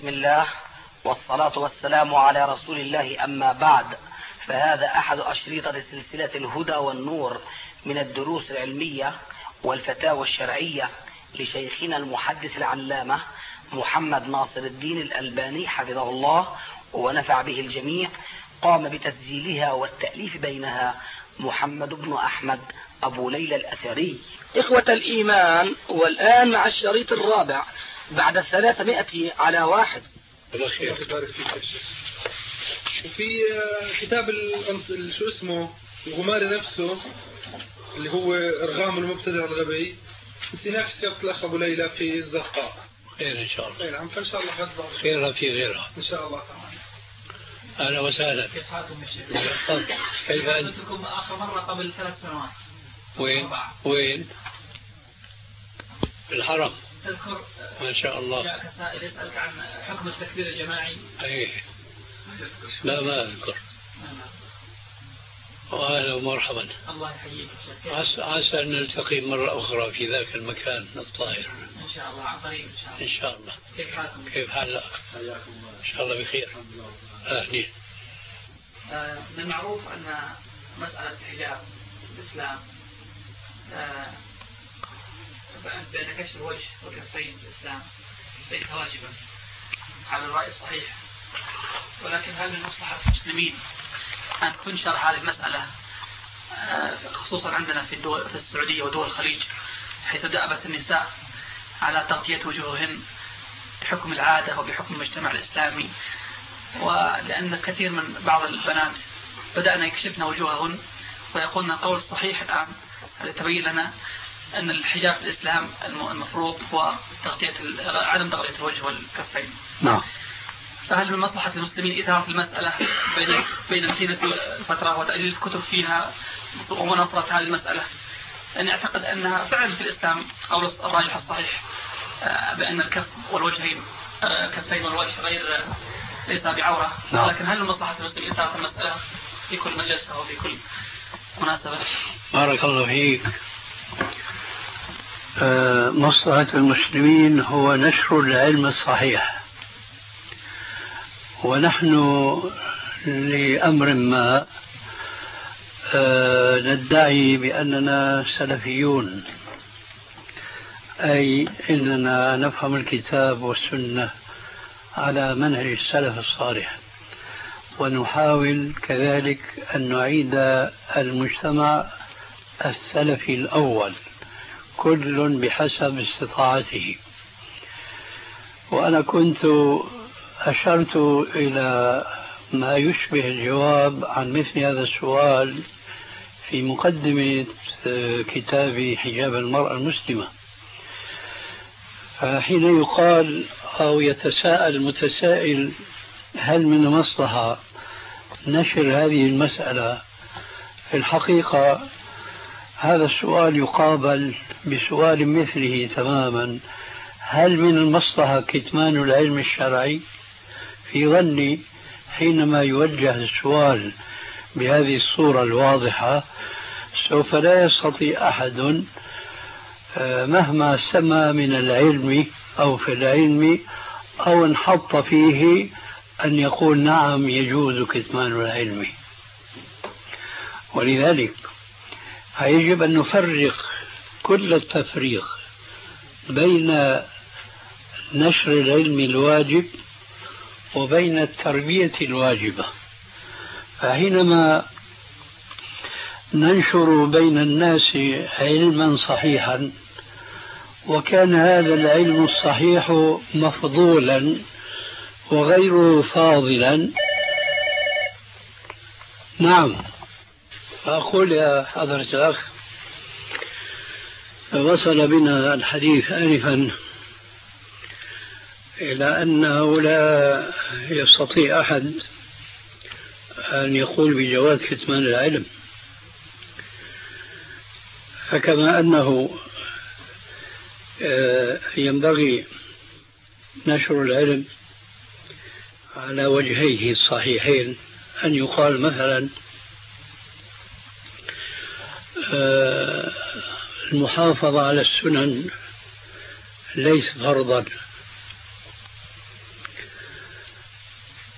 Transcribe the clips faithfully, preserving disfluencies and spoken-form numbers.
بسم الله والصلاة والسلام على رسول الله، أما بعد، فهذا أحد أشريطة سلسلة الهدى والنور من الدروس العلمية والفتاوى الشرعية لشيخنا المحدث العلامة محمد ناصر الدين الألباني حفظه الله ونفع به الجميع. قام بتسجيلها والتأليف بينها محمد بن أحمد أبو ليلى الأثري. إخوة الإيمان، والآن مع الشريط الرابع بعد الثلاثمائة على واحد. وفي كتاب شو اسمه الغماري نفسه اللي هو إرغام المبتدع الغبي، في نفس كتاب الأخ أبو ليلى في الزرقاء. خير إن شاء الله. خير عم فإن شاء الله غد خير في غيرها إن شاء الله تعالى. أهلا وسهلا. كيف حالكم يا شيخ؟ كيف أنت؟ قابلتكم آخر مرة قبل ثلاث سنوات. وين؟ وين؟ في الحرم. تذكر؟ ما شاء الله. جاءك سائل يسألك عن حكم التكبير الجماعي. أيه. لا ما أذكر. وأهلا ومرحبا. الله يحييك شيخ. عسى عسى أن نلتقي مرة أخرى في ذاك المكان الطاهر. إن شاء الله عن قريب إن شاء الله. إن شاء الله. كيف حالكم؟ كيف حالك؟ إن شاء الله بخير. أهلين. آه من المعروف أن مسألة الحجاب الإسلام آه بأن كشف الوجه والكفين في الإسلام ليس واجبا على الرأي الصحيح، ولكن هل من مصلحة المسلمين أن تنشر هذه المسألة خصوصا عندنا في الدول في السعودية ودول الخليج، حيث دأبت النساء على تغطية وجوههن بحكم العادة وبحكم المجتمع الإسلامي، ولأن كثير من بعض البنات بدأنا يكشفن وجوههن ويقولن القول الصحيح الآن تبين لنا أن الحجاب في الإسلام المفروض هو تغطية عدم تغطية الوجه والكفين. نعم. فهل من مصلحة المسلمين إثارة المسألة بين بين طيلة الفترة وتأليف الكتب فيها ومناصرة هذه المسألة؟ أنا أعتقد أنها فعلا في الإسلام قول الراجح الصحيح بأن الكف والوجهين كفين والوجه غير ليس بعورة، لكن هل من مصلحة المسلمين إثارة المسألة في كل مجلس أو في كل مناسبة؟ بارك الله فيك. مصلحة المسلمين هو نشر العلم الصحيح، ونحن لأمر ما ندعي بأننا سلفيون، أي أننا نفهم الكتاب والسنة على منهج السلف الصالح، ونحاول كذلك أن نعيد المجتمع السلفي الأول كل بحسب استطاعته. وأنا كنت أشرت إلى ما يشبه الجواب عن مثل هذا السؤال في مقدمة كتاب حجاب المرأة المسلمة. فحين يقال أو يتساءل المتسائل هل من مصلحة نشر هذه المسألة، في الحقيقة هذا السؤال يقابل بسؤال مثله تماما: هل من المصلحة كتمان العلم الشرعي؟ في ظني حينما يوجه السؤال بهذه الصورة الواضحة سوف لا يستطيع أحد مهما سمى من العلم أو في العلم أو انحط فيه أن يقول نعم يجوز كتمان العلم. ولذلك يجب أن نفرق كل التفريق بين نشر العلم الواجب وبين التربية الواجبة. فحينما ننشر بين الناس علما صحيحا وكان هذا العلم الصحيح مفضولا وغيره فاضلا، نعم، فأقول يا حضرة الأخ وصل بنا الحديث آنفا إلى أنه لا يستطيع أحد أن يقول بجواز كتمان العلم، فكما أنه ينبغي نشر العلم على وجهيه الصحيحين، أن يقال مثلا المحافظة على السنن ليس فرضا،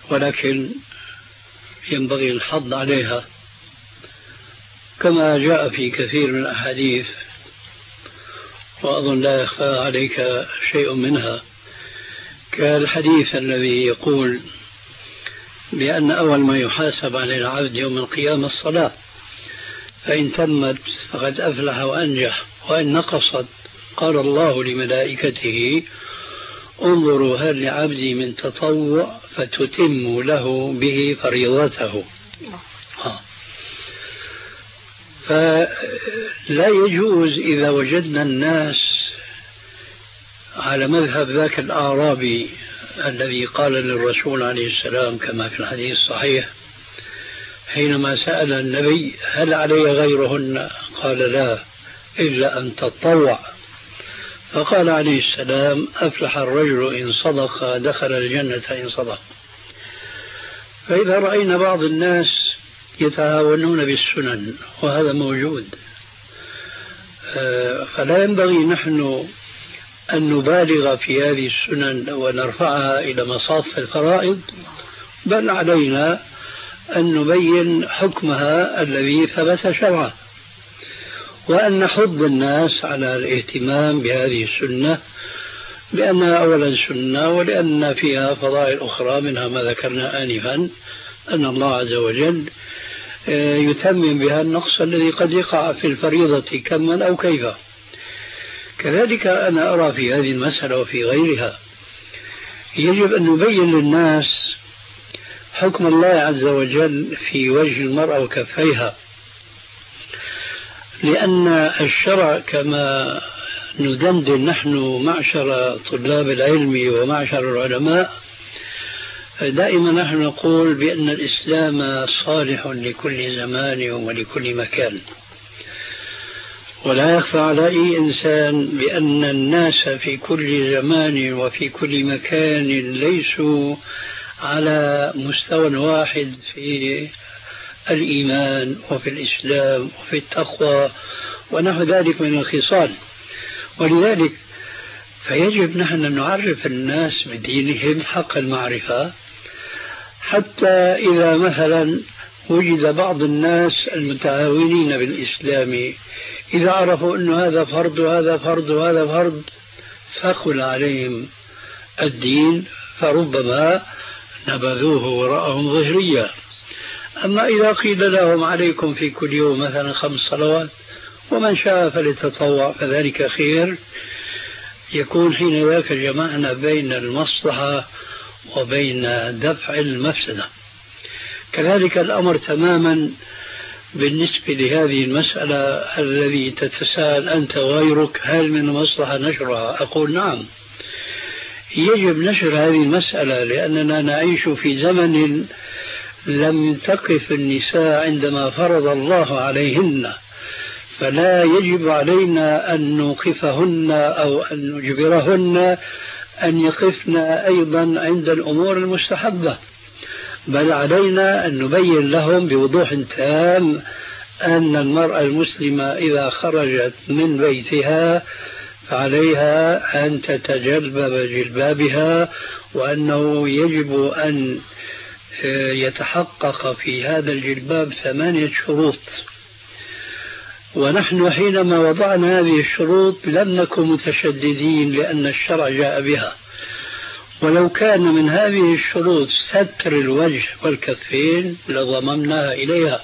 ولكن ينبغي الحض عليها كما جاء في كثير من الأحاديث، وأظن لا يخفى عليك شيء منها، كالحديث الذي يقول بأن أول ما يحاسب على العبد يوم القيامة الصلاة، فإن تمت فقد أفلح وأنجح، وإن نقصت قال الله لملائكته انظروا هل لعبدي من تطوع فتتم له به فريضته. ها. فلا يجوز إذا وجدنا الناس على مذهب ذاك الأعرابي الذي قال للرسول عليه السلام كما في الحديث الصحيح حينما سأل النبي هل علي غيرهن؟ قال لا إلا أن تطوع. فقال عليه السلام أفلح الرجل إن صدق دخل الجنة إن صدق. فإذا رأينا بعض الناس يتهاونون بالسنن وهذا موجود، فلا ينبغي نحن أن نبالغ في هذه السنن ونرفعها إلى مصاف الفرائض، بل علينا أن نبين حكمها الذي ثبت شرعا، وأن نحض الناس على الاهتمام بهذه السنة لأنها أولا سنة ولأن فيها فضائل أخرى، منها ما ذكرنا آنفا أن الله عز وجل يتمم بها النقص الذي قد يقع في الفريضة كما أو كيف. كذلك أنا أرى في هذه المسألة وفي غيرها يجب أن نبين للناس حكم الله عز وجل في وجه المرأة وكفيها، لأن الشرع كما ندندن نحن معشر طلاب العلم ومعشر العلماء دائما نحن نقول بأن الإسلام صالح لكل زمان ولكل مكان، ولا يخفى على أي إنسان بأن الناس في كل زمان وفي كل مكان ليسوا على مستوى واحد في الإيمان وفي الإسلام وفي التقوى ونحو ذلك من الخصال. ولذلك فيجب نحن أن نعرف الناس بدينهم حق المعرفة، حتى إذا مثلا وجد بعض الناس المتعاونين بالإسلام إذا عرفوا أن هذا فرض وهذا فرض وهذا فرض ثقل عليهم الدين فربما نبذوه وراءهم ظهريا. أما إذا قيل لهم عليكم في كل يوم مثلا خمس صلوات ومن شاء فليتطوع فذلك خير، يكون حين ذاك جمعنا بين المصلحة وبين دفع المفسدة. كذلك الأمر تماما بالنسبة لهذه المسألة الذي تتساءل أنت وغيرك هل من المصلحة نشرها؟ أقول نعم، يجب نشر هذه المسألة لأننا نعيش في زمن لم تقف النساء عندما فرض الله عليهن، فلا يجب علينا أن نوقفهن أو أن نجبرهن أن يقفن أيضا عند الأمور المستحبة، بل علينا أن نبين لهم بوضوح تام أن المرأة المسلمة إذا خرجت من بيتها فعليها أن تتجلبب جلبابها، وأنه يجب أن يتحقق في هذا الجلباب ثمانية شروط. ونحن حينما وضعنا هذه الشروط لم نكن متشددين لأن الشرع جاء بها، ولو كان من هذه الشروط ستر الوجه والكفين لضممناها إليها،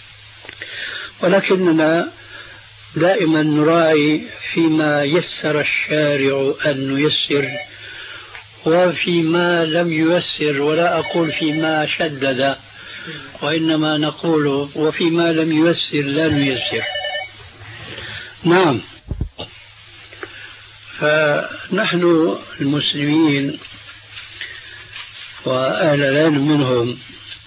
ولكننا دائما نراعي فيما يسر الشارع أن نيسر وفيما لم ييسر، ولا أقول فيما شدد وإنما نقول وفيما لم ييسر لا نيسر. نعم، فنحن المسلمين وأهل العلم منهم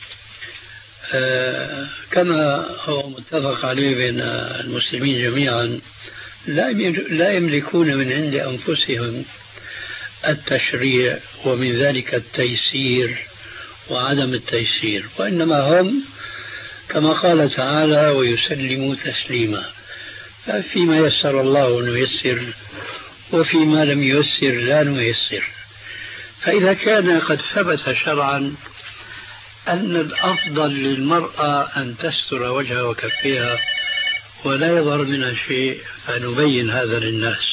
كما هو متفق عليه بين المسلمين جميعا لا يملكون من عند أنفسهم التشريع ومن ذلك التيسير وعدم التيسير، وإنما هم كما قال تعالى ويسلموا تسليما، فيما يسر الله نيسر وفيما لم ييسر لا نيسر. فإذا كان قد ثبت شرعا أن الأفضل للمرأة أن تستر وجهها وكفيها ولا يظهر منها شيء، فنبين هذا للناس.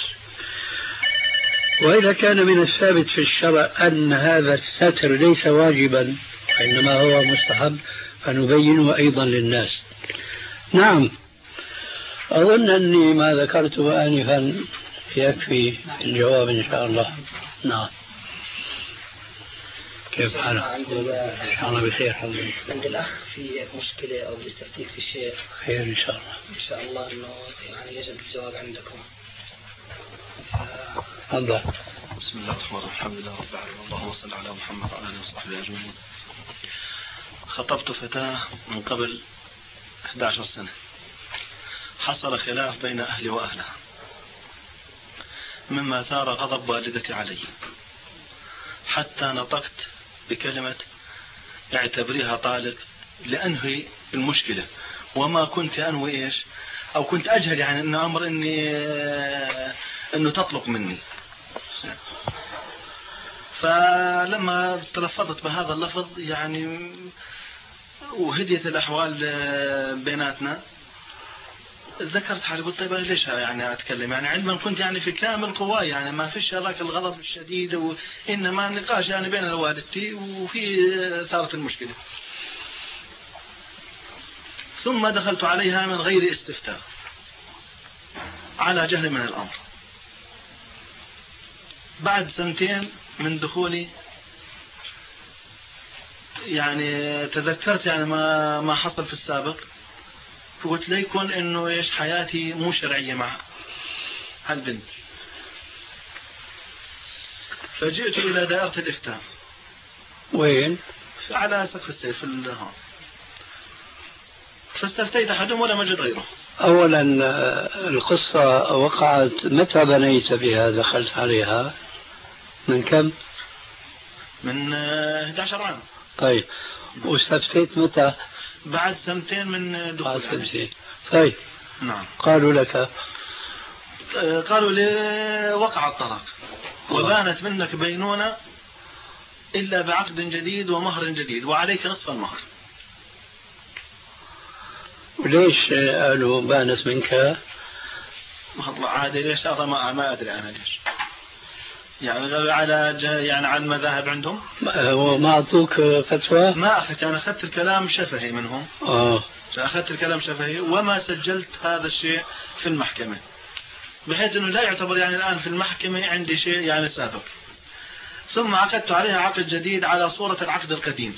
وإذا كان من الثابت في الشرع أن هذا الستر ليس واجبا وإنما هو مستحب، فنبينه أيضا للناس. نعم، أظن أني ما ذكرته آنفا يكفي الجواب إن شاء الله. نعم. كيف حالك؟ إن شاء الله بخير حبيبي. عند الأخ في مشكلة أو بيستفتيك في شيء. خير إن شاء الله. إن شاء الله إنه يعني يجب الجواب عندكم. تفضل. بسم الله الرحمن الرحيم، الحمد لله رب العالمين، اللهم صل على محمد وعلى آله وصحبه أجمعين. خطبت فتاة من قبل إحدى عشرة سنة، حصل خلاف بين أهلي وأهلها مما ثار غضب والدتي علي، حتى نطقت بكلمة اعتبريها طالق لأنهي المشكلة، وما كنت أنوي إيش أو كنت أجهل يعني أن أمر إني أنه تطلق مني. فلما تلفظت بهذا اللفظ يعني وهديت الأحوال بيناتنا، ذكرت حالي قلت طيب ليش يعني أتكلم، يعني علما كنت يعني في كامل قواي، يعني ما فيش هذاك الغضب الشديد، وإنما نقاش يعني بين والدتي وفي ثارت المشكلة. ثم دخلت عليها من غير استفتاء على جهل من الأمر. بعد سنتين من دخولي يعني تذكرت يعني ما ما حصل في السابق، فقلت ليكن انه ايش حياتي مو شرعية مع هالبنت. فجئت الى دائرة الافتاء. وين؟ على سقف السيف في الهون. فاستفتيت احدهم ولم اجد غيره. اولا القصة وقعت متى بنيت بها؟ دخلت عليها من كم؟ من احد عشر عام. طيب، واستفتيت متى؟ بعد سنتين من دخول. بعد سنتين. طيب. نعم. قالوا لك؟ قالوا لي وقع الطلاق وبانت منك بينونة إلا بعقد جديد ومهر جديد وعليك نصف المهر. وليش قالوا بانت منك؟ والله عادي ليش هذا ما ما أدري أنا ليش، يعني على يعني على المذاهب عندهم. وما أعطوك فتوى؟ ما أخذت، أنا أخذت الكلام شفهي منهم. آه. أخذت الكلام شفهي وما سجلت هذا الشيء في المحكمة، بحيث أنه لا يعتبر يعني الآن في المحكمة عندي شيء يعني سابق. ثم عقدت عليها عقد جديد على صورة العقد القديم،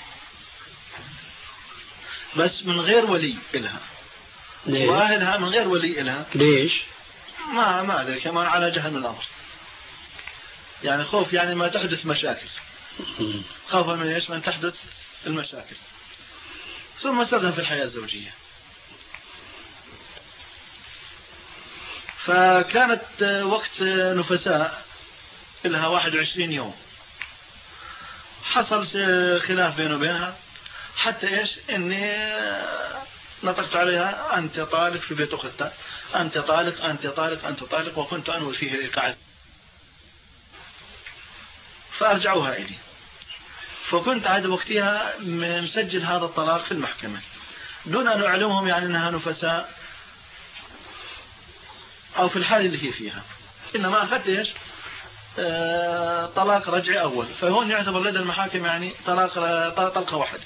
بس من غير ولي إلها. ليه؟ وأهلها من غير ولي إلها. ليش؟ ما ما أدري، كمان على جهل من الأمر، يعني خوف يعني ما تحدث مشاكل، خوفا من ايش؟ من تحدث المشاكل. ثم استخدم في الحياة الزوجية. فكانت وقت نفساء لها واحد وعشرين يوم، حصل خلاف بينه وبينها حتى ايش اني نطقت عليها أنت طالق في بيت أختها، أنت طالق أنت طالق أنت طالق، وكنت أنوي فيه الإيقاع. فأرجعوها إلي، فكنت عاد وقتها مسجل هذا الطلاق في المحكمة دون أن أعلمهم يعني أنها نفساء أو في الحال اللي هي فيها، إنما أخذت إيش آه طلاق رجعي أول، فهون يعتبر لدى المحاكم يعني طلاق طلقة واحدة.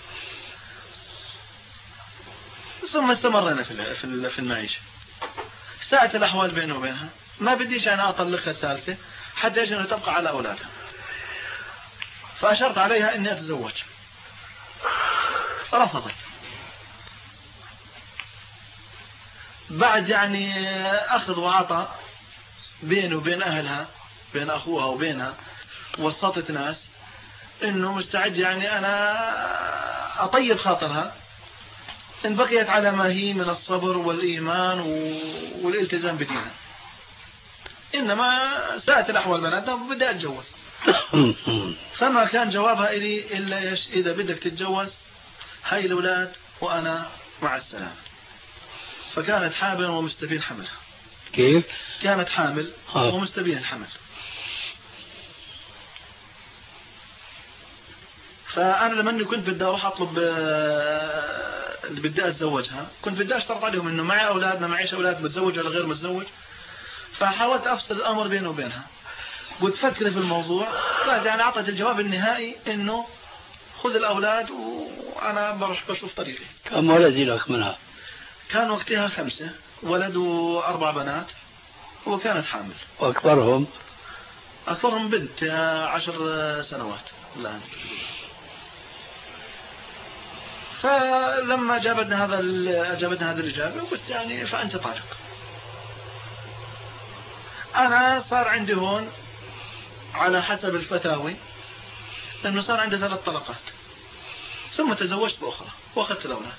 ثم استمرنا في في المعيشة، ساءت الأحوال بينه وبينها، ما بديش أنا أطلقها الثالثة حتى إيش أنه تبقى على أولادها. فأشرت عليها إني أتزوج، رفضت. بعد يعني أخذ وعطى بينه وبين أهلها، بين أخوها وبينها، وسطت ناس إنه مستعد يعني أنا أطيب خاطرها إن بقيت على ما هي من الصبر والإيمان والالتزام بدينها، إنما ساءت الأحوال بناتها وبدأ أتجوز. فما كان جوابها إلي إلا إيش؟ إذا بدك تتجوز هاي الأولاد وأنا مع السلامة. فكانت حامل ومستبين حملها. كيف؟ كانت حامل آه. ومستبين الحمل. فأنا لما كنت بدي أروح أطلب اللي بدي أتزوجها كنت بدي أشترط عليهم إنه معي أولاد ما معيش أولاد متزوج ولا غير متزوج. فحاولت أفصل الأمر بينه وبينها. قلت فكري في الموضوع. قالت يعني أعطت الجواب النهائي إنه خذ الأولاد وأنا بروح بشوف طريقي. كم ولد لك منها؟ كان وقتها خمسة ولد وأربع بنات وكانت حامل. وأكبرهم؟ أكبرهم بنت عشر سنوات الآن. فلما جابتنا هذا جابتنا هذا الإجابة قلت يعني فأنت طالق. أنا صار عندي هون على حسب الفتاوي لأنه صار عندي ثلاث طلقات ثم تزوجت بأخرى وأخذت الأولاد.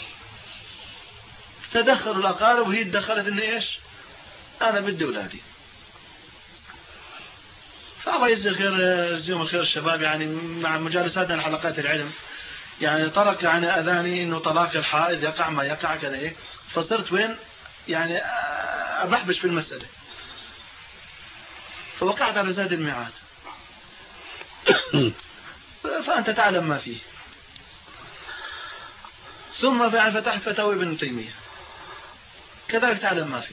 تدخلوا الأقارب وهي تدخلت إني إيش أنا بدي أولادي. فالله يجزي خير يجزيهم الخير الشباب يعني مع مجالساتنا حلقات العلم يعني طرق يعني أذاني إنه طلاق الحائض يقع ما يقع كذا إيه. فصرت وين يعني أبحبش في المسألة. فوقعت على زاد الميعاد. فأنت تعلم ما فيه. ثم فتحت فتاوي ابن تيمية كذلك تعلم ما فيه.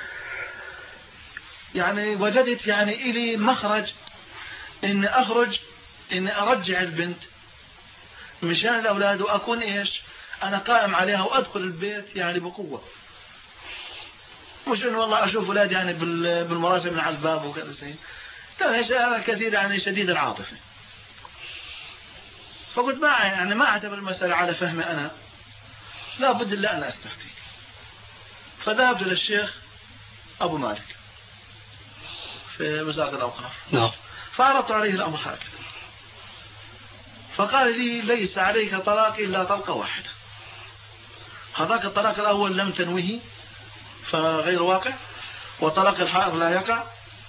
يعني وجدت يعني إلي مخرج إني أخرج إني أرجع البنت مشان الأولاد وأكون إيش أنا قائم عليها وأدخل البيت يعني بقوة. مش إنه والله أشوف أولاد يعني بالمراسم من على الباب وكذا شيء. كان أنا كثير يعني شديد العاطفة. فقلت ما يعني ما أعتبر المسألة على فهمي أنا لا بد إلا أنا أستفتي. فذهبت للشيخ أبو مالك في وزارة الأوقاف. نعم. فعرضت عليه الأمر هكذا. فقال لي ليس عليك طلاق إلا طلقة واحدة. هذاك الطلاق الأول لم تنويه فغير واقع وطلاق الحائض لا يقع.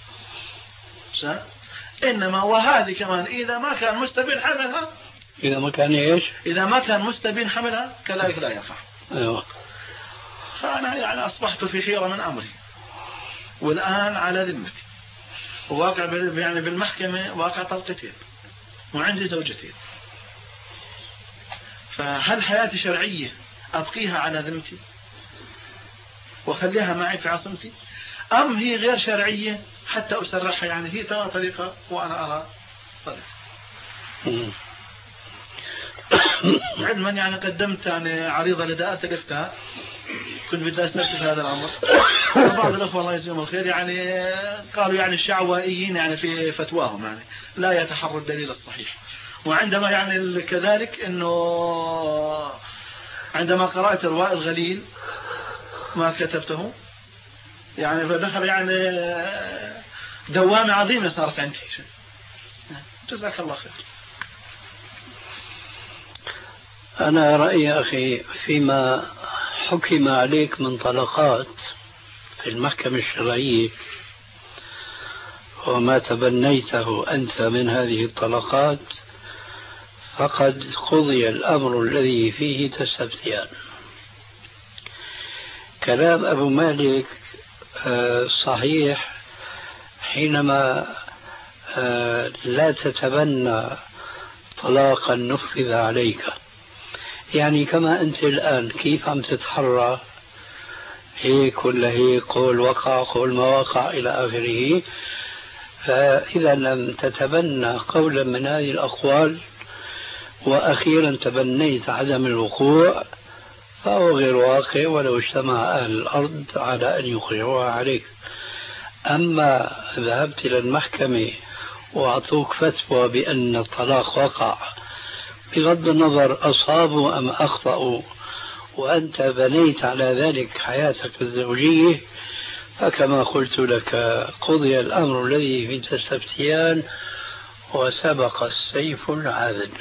إنما وهذه كمان إذا ما كان مستبين حملها إذا ما كان إيش إذا ما كان مستبين حملها كذلك لا يقع. أيوة. فأنا يعني أصبحت في خيرة من أمري والآن على ذمتي وواقع يعني بالمحكمة واقع طلقتين وعندي زوجتين. فهل حياتي شرعية أبقيها على ذمتي وخليها معي في عصمتي أم هي غير شرعية حتى أسرحها يعني هي ترى طريقة وأنا أرى طريقة. علما يعني قدمت يعني عريضة لداءة الإفتاء كنت بدي أستفتي هذا الأمر. بعض الأخوة الله يجزيهم الخير يعني قالوا يعني الشعوائيين يعني في فتواهم يعني لا يتحرى الدليل الصحيح. وعندما يعني كذلك إنه عندما قرأت رواء الغليل ما كتبته يعني فدخل يعني دوامة عظيمة صارت عندي. جزاك الله خير. أنا رأيي أخي فيما حكم عليك من طلقات في المحكمة الشرعية وما تبنيته أنت من هذه الطلقات فقد قضي الأمر الذي فيه تستفتيان. كلام أبو مالك صحيح حينما لا تتبنى طلاقا نفذ عليك يعني كما أنت الآن كيف عم تتحرى هيك ولا هيك قول وقع قول ما وقع إلى آخره. فإذا لم تتبنى قولا من هذه الأقوال وأخيرا تبنيت عدم الوقوع فهو غير واقع ولو اجتمع أهل الأرض على أن يقرعوها عليك. أما ذهبت إلى المحكمة وأعطوك فتوى بأن الطلاق وقع بغض النظر أصابوا أم أخطأوا وأنت بنيت على ذلك حياتك الزوجية فكما قلت لك قضي الأمر الذي في تستفتيان وسبق السيف العاذل.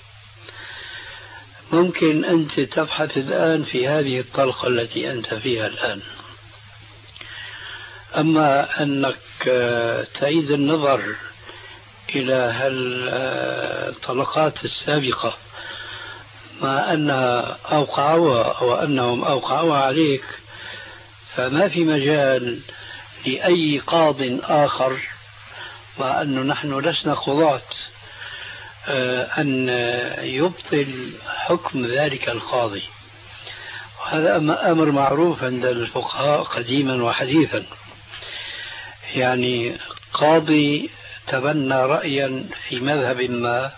ممكن أنت تبحث الآن في هذه الطلقة التي أنت فيها الآن. أما أنك تعيد النظر إلى هالطلقات السابقة مع أنها أوقعوها أو أنهم أوقعوها عليك فما في مجال لأي قاض آخر مع أنه نحن لسنا قضاة أن يبطل حكم ذلك القاضي، وهذا أمر معروف عند الفقهاء قديما وحديثا. يعني قاضي تبنى رأيا في مذهب ما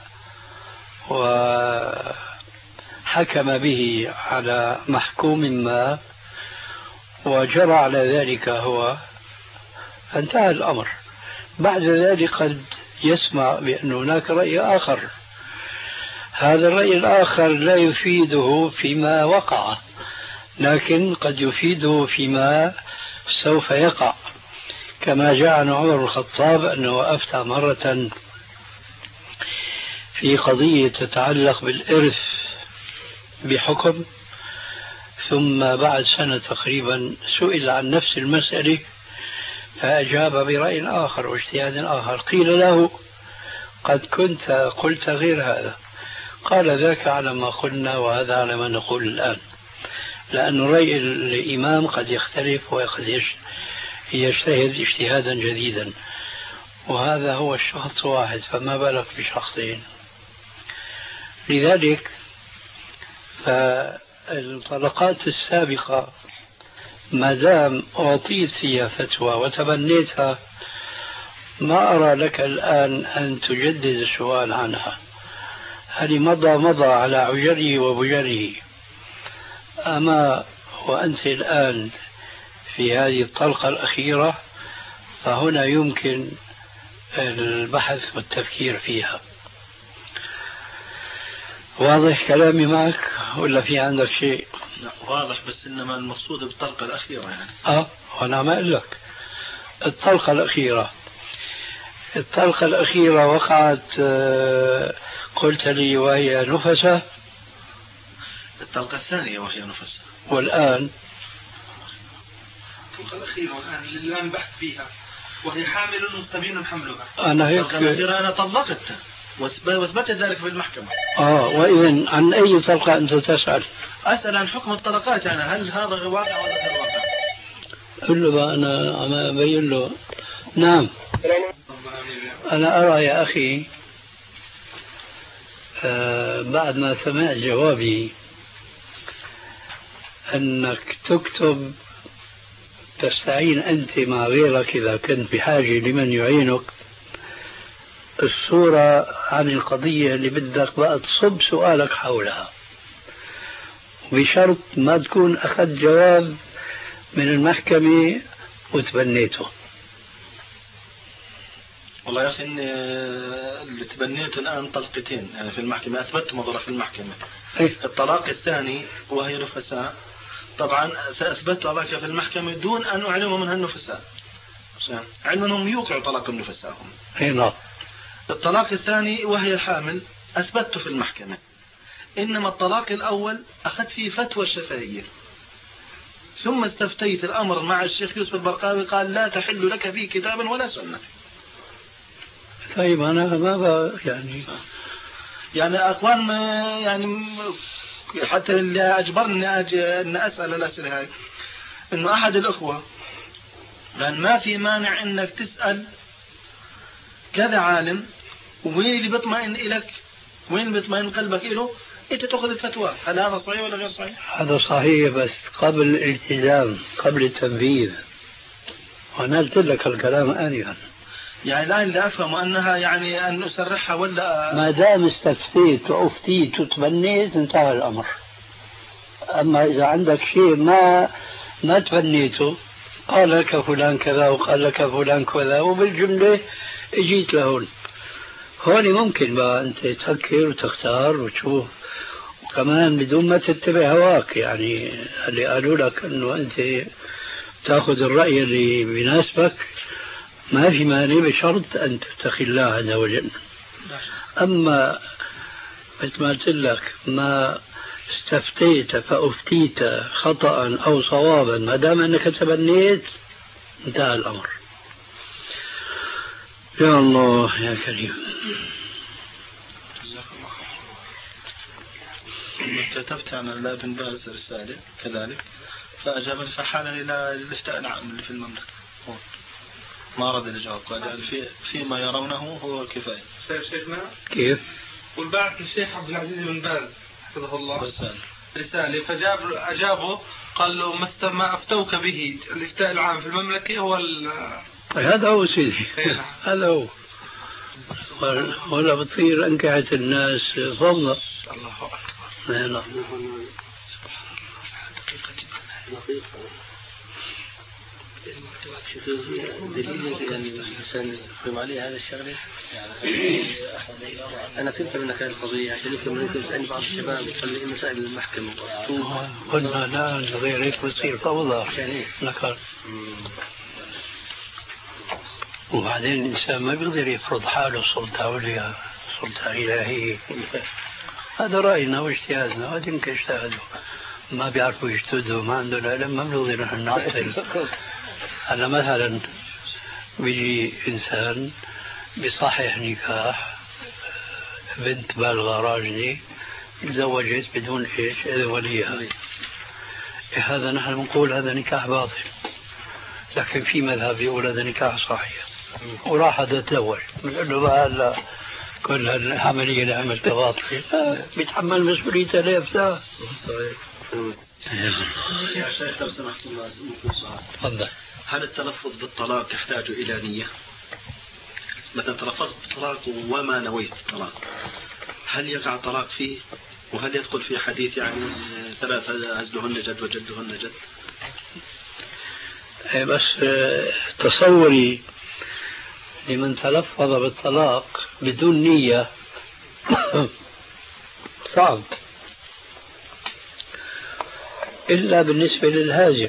وحكم به على محكوم ما وجرى على ذلك هو، فانتهى الأمر. بعد ذلك قد يسمع بأن هناك رأي آخر، هذا الرأي الآخر لا يفيده فيما وقع، لكن قد يفيده فيما سوف يقع، كما جاء عن عمر بن الخطاب أنه أفتى مرة في قضية تتعلق بالإرث بحكم، ثم بعد سنة تقريبا سئل عن نفس المسألة فأجاب برأي آخر واجتهاد آخر، قيل له قد كنت قلت غير هذا، قال ذاك على ما قلنا وهذا على ما نقول الآن، لأن رأي الإمام قد يختلف وقد يجتهد اجتهادا جديدا، وهذا هو الشخص واحد فما بالك بشخصين. لذلك فالطلقات السابقة ما دام أعطيت فيها فتوى وتبنيتها ما أرى لك الآن أن تجدد السؤال عنها، هل مضى مضى على عجره وبجره. أما وأنت الآن في هذه الطلقة الأخيرة فهنا يمكن البحث والتفكير فيها. واضح كلامي معك ولا في عندك شيء؟ لا واضح، بس إنما المقصود بالطلقة الأخيرة يعني. آه وأنا ما أقول لك الطلقة الأخيرة الطلقة الأخيرة وقعت آه قلت لي وهي نفسة، الطلقة الثانية وهي نفسة، والآن الطلقة الأخيرة والآن الآن بحث فيها وهي حامل مستبين حملها. أنا هيك الطلقة الأخيرة أنا طلقتها وثبتت ذلك في المحكمة. آه وإذن عن أي طلقة أنت تسأل؟ أسأل عن حكم الطلقات، يعني هل هذا واقع ولا غير واقع؟ قل له بقى أنا عم أبين له. نعم أنا أرى يا أخي آه بعد ما سمعت جوابي أنك تكتب تستعين أنت مع غيرك إذا كنت بحاجة لمن يعينك الصورة عن القضية اللي بدك بقى تصب سؤالك حولها، بشرط ما تكون أخذت جواب من المحكمة وتبنيته. والله يا أخي إن اللي تبنيته الآن طلقتين يعني في المحكمة، أثبت مضرة في المحكمة. إيه؟ الطلاق الثاني وهي نفساء طبعا سأثبتها بك في المحكمة دون أن أعلمهم منها النفساء، علما أنهم يوقعوا طلاق النفساء هم. هنا الطلاق الثاني وهي حامل أثبته في المحكمة، إنما الطلاق الأول أخذت فيه فتوى الشافعية، ثم استفتيت الأمر مع الشيخ يوسف البرقاوي قال لا تحل لك فيه كتابا ولا سنة. طيب أنا ما بقى يعني يعني أقوال يعني حتى اللي أجبرني أن أسأل الأسئلة هاي إنه أحد الأخوة لأن ما في مانع إنك تسأل كذا عالم وين اللي بيطمئن إليك وين اللي بيطمئن قلبك إله أنت تأخذ الفتوى. هل هذا صحيح ولا غير صحيح؟ هذا صحيح بس قبل الالتزام قبل التنفيذ، وأنا قلت لك الكلام آنفا. يعني الآن اللي أفهمه أنها يعني أن أسرحها ولا ما دام استفتيت وأفتيت وتبنيت انتهى الأمر. أما إذا عندك شيء ما ما تبنيته قال لك فلان كذا وقال لك فلان كذا وبالجملة اجيت لهون، هون ممكن بقى أنت تفكر وتختار وتشوف، وكمان بدون ما تتبع هواك. يعني اللي قالوا لك أنه أنت تأخذ الرأي اللي بيناسبك ما في مانع بشرط أن تتقي الله عز وجل. أما مثل ما قلت لك ما استفتيت فأفتيت خطأ أو صوابا ما دام أنك تبنيت انتهى الأمر. يا الله يا كريم. كتبت عن ابن باز رسالة كذلك فأجابني فحالني إلى الافتاء العام اللي في المملكة، ما رد الجواب، قال يعني في فيما يرونه هو كفاية. شيخنا كيف؟ والبعث للشيخ عبد العزيز بن باز حفظه الله رسالة، فجاب أجابه قال له ما أفتوك به الإفتاء العام في المملكة هو هذا هو سيدي هذا هو. ولا بتصير أنكحة الناس فضلا. الله أكبر. لا دليل يعني الإنسان يقيم عليه هذا الشغلة. أنا فهمت منك هذه القضية عشان يمكن ممكن تسألني بعض الشباب يصلي مسائل المحكمة. قلنا لا غير هيك بتصير فوضى. نكر. وبعدين الإنسان ما بيقدر يفرض حاله سلطة عليا سلطة إلهية. هذا رأينا واجتهادنا، هذا يمكن اجتهادوا ما بيعرفوا يجتهدوا، ما عندهم علم، ما بنقدر نحن نعطل. هلا مثلا بيجي إنسان بصحيح نكاح بنت بالغة راجلة تزوجت بدون إيش إذن وليها، هذا نحن بنقول هذا نكاح باطل، لكن في مذهب يقول هذا نكاح صحيح، وراح تتزوج بنقول له بقى هلا كل هالعملية اللي عملتها باطلة بيتحمل مسؤوليتها ليه بتاع. يا شيخ لو سمحت الله تفضل. هل التلفظ بالطلاق يحتاج إلى نية؟ مثلا تلفظت بالطلاق وما نويت الطلاق، هل يقع طلاق فيه؟ وهل يدخل في حديث يعني ثلاثة عزلهن جد وجدهن جد؟ بس تصوري لمن تلفظ بالطلاق بدون نية صعب، إلا بالنسبة للهاجر.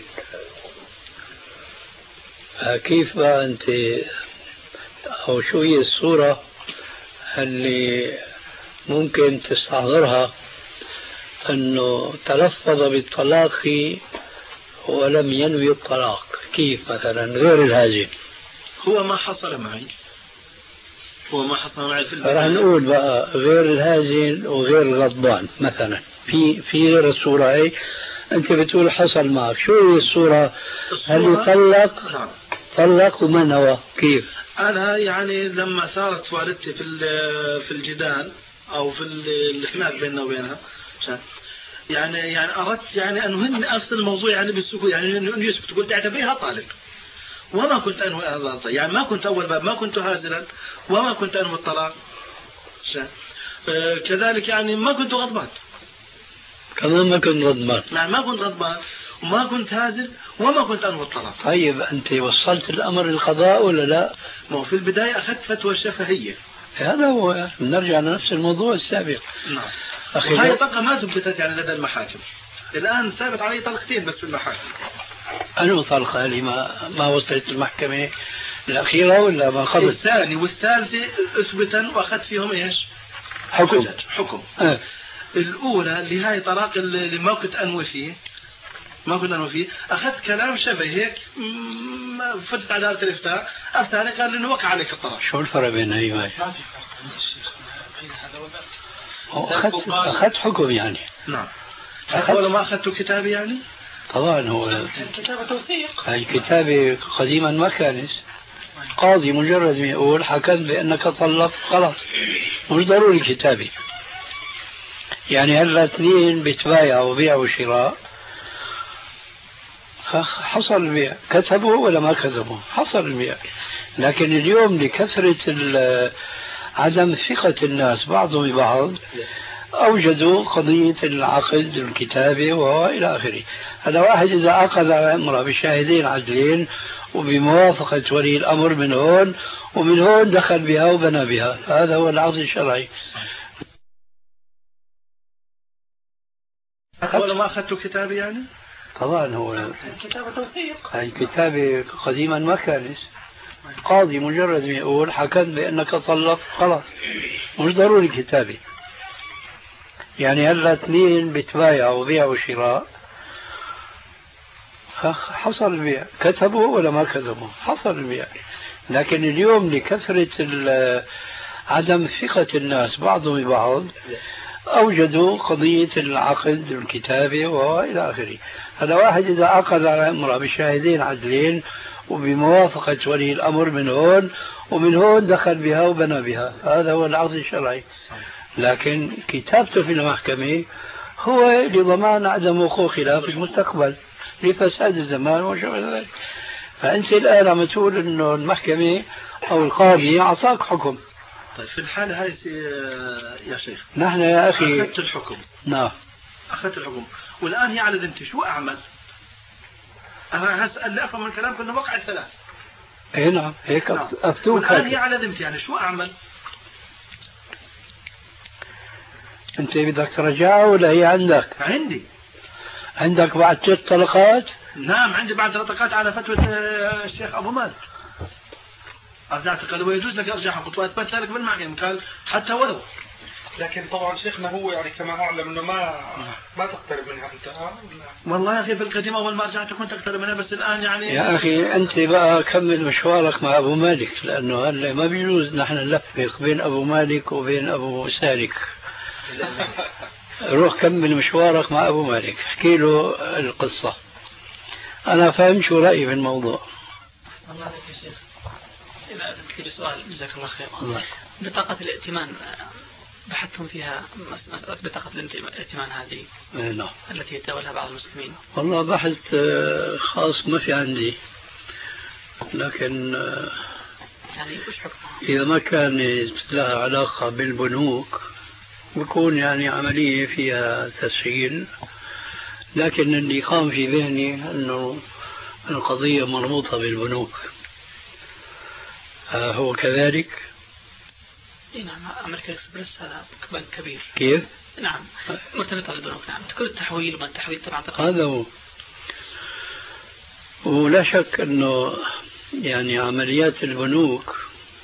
كيف بقى أنت أو شو هي الصورة اللي ممكن تستحضرها أنه تلفظ بالطلاق ولم ينوي الطلاق؟ كيف مثلا غير الهاجر؟ هو ما حصل معي هو ما حصل معي في البداية. راح نقول بقى غير الهازل وغير الغضبان مثلا، في في غير الصورة هي أنت بتقول حصل معك، شو هي الصورة؟ هل يطلق نعم. طلق وما نوى كيف؟ أنا يعني لما صارت والدتي في في الجدال أو في الخلاف بيننا وبينها، يعني يعني أردت يعني أن هن أصل الموضوع يعني بالسكوت، يعني أن يسكت، قلت اعتبرها طالق وما كنت أنوي هذا، يعني ما كنت أول باب ما كنت هازلا وما كنت أنوي الطلاق، كذلك يعني ما كنت غضبان كمان ما كنت غضبان، يعني ما كنت غضبان وما كنت هازل وما كنت أنوي الطلاق. طيب أنت وصلت الأمر للقضاء ولا لا؟ ما هو في البداية أخذت فتوى الشفهية، هذا هو نرجع لنفس الموضوع السابق. نعم. وهي طلقة ما ثبتت يعني لدى المحاكم، الآن ثابت علي طلقتين بس في المحاكم. أنا طلقة اللي ما ما وصلت المحكمة الأخيرة ولا ما قبل؟ الثاني والثالثة أثبتا وأخذت فيهم إيش؟ حكم. حكم. أه. الأولى اللي هاي طلاق اللي ما كنت أنوي فيه ما كنت أنوي فيه، أخذت كلام شبه هيك فتت على دارة الإفتاء، الثاني قال إنه وقع عليك الطلاق. شو الفرق بين هاي وهاي؟ أخذت أخذت حكم يعني. نعم. ولا ما أخذت كتابي يعني؟ طبعا هو كتابة توثيق. هاي كتابة قديما ما كانت، قاضي مجرد ما يقول حكم بأنك طلق خلاص، مش ضروري كتابة. يعني هلا اثنين بيتبايعوا بيع وشراء، حصل البيع، كتبوا ولا ما كتبوا حصل البيع. لكن اليوم لكثرة عدم ثقة الناس بعضهم ببعض أوجدوا قضية العقد الكتابة وإلى آخره. هذا واحد إذا عقد على امرأة بشاهدين عدلين وبموافقة ولي الأمر من هون ومن هون دخل بها وبنى بها، هذا هو العقد الشرعي. ولا ما أخذت كتابي يعني؟ طبعا هو كتابة توثيق. هاي كتابة قديما ما كانت، قاضي مجرد ما يقول حكم بأنك طلق خلاص، مش ضروري كتابة. يعني هلا اثنين بيتبايعوا بيع وشراء، حصل البيع، كتبوا ولا ما كتبوا حصل البيع. لكن اليوم لكثرة عدم ثقة الناس بعضهم ببعض أوجدوا قضية العقد الكتابة وإلى آخره. هذا واحد إذا عقد على امرأة بشاهدين عدلين وبموافقة ولي الأمر من هون ومن هون دخل بها وبنى بها، هذا هو العقد الشرعي. لكن كتابته في المحكمة هو لضمان عدم وقوع خلاف في المستقبل لفساد الزمان وشبه ذلك. فأنت الآن عم تقول إنه المحكمة أو القاضي أعطاك حكم. طيب في الحالة هاي يا شيخ نحن يا أخي أخذت الحكم. نعم أخذت الحكم والآن هي على ذمتي، شو أعمل؟ أنا هسأل اللي أفهم من الكلام كأنه وقع الثلاث. إيه نعم هيك نعم. أفتوك. والآن هي على ذمتي، يعني شو أعمل؟ أنت بدك ترجعها ولا هي عندك؟ عندي. عندك بعد ثلاث طلقات؟ نعم عندي بعد ثلاث طلقات على فتوى الشيخ أبو مالك. أرجعت قال ويجوز لك أرجعها، قلت وأثبت ذلك بالمحكمة قال حتى ولو. لكن طبعا شيخنا هو يعني كما أعلم أنه ما ما تقترب منها أنت. والله يا أخي في القديم أول ما رجعت كنت أقترب منها، بس الآن يعني يا أخي أنت بقى كمل مشوارك مع أبو مالك، لأنه هلا ما بيجوز نحن نلفق بين أبو مالك وبين أبو سالك. روح كمل مشوارك مع أبو مالك، احكي له القصة. أنا فاهم شو رأيي في الموضوع. الله عليك يا شيخ. إذا أردت لي بسؤال جزاك الله خير. الله. بطاقة الائتمان بحثتم فيها مسألة بطاقة الائتمان هذه نعم. التي يتداولها بعض المسلمين. والله بحث خاص ما في عندي، لكن يعني وش حكمها؟ إذا ما كانت لها علاقة بالبنوك بكون يعني عملية فيها تسهيل، لكن اللي قام في ذهني أنه القضية مربوطة بالبنوك. هو كذلك؟ نعم أمريكا إكسبرس هذا بنك كبير. كيف؟ نعم مرتبطة بالبنوك. نعم كل التحويل وما التحويل طبعا هذا هو. ولا شك أنه يعني عمليات البنوك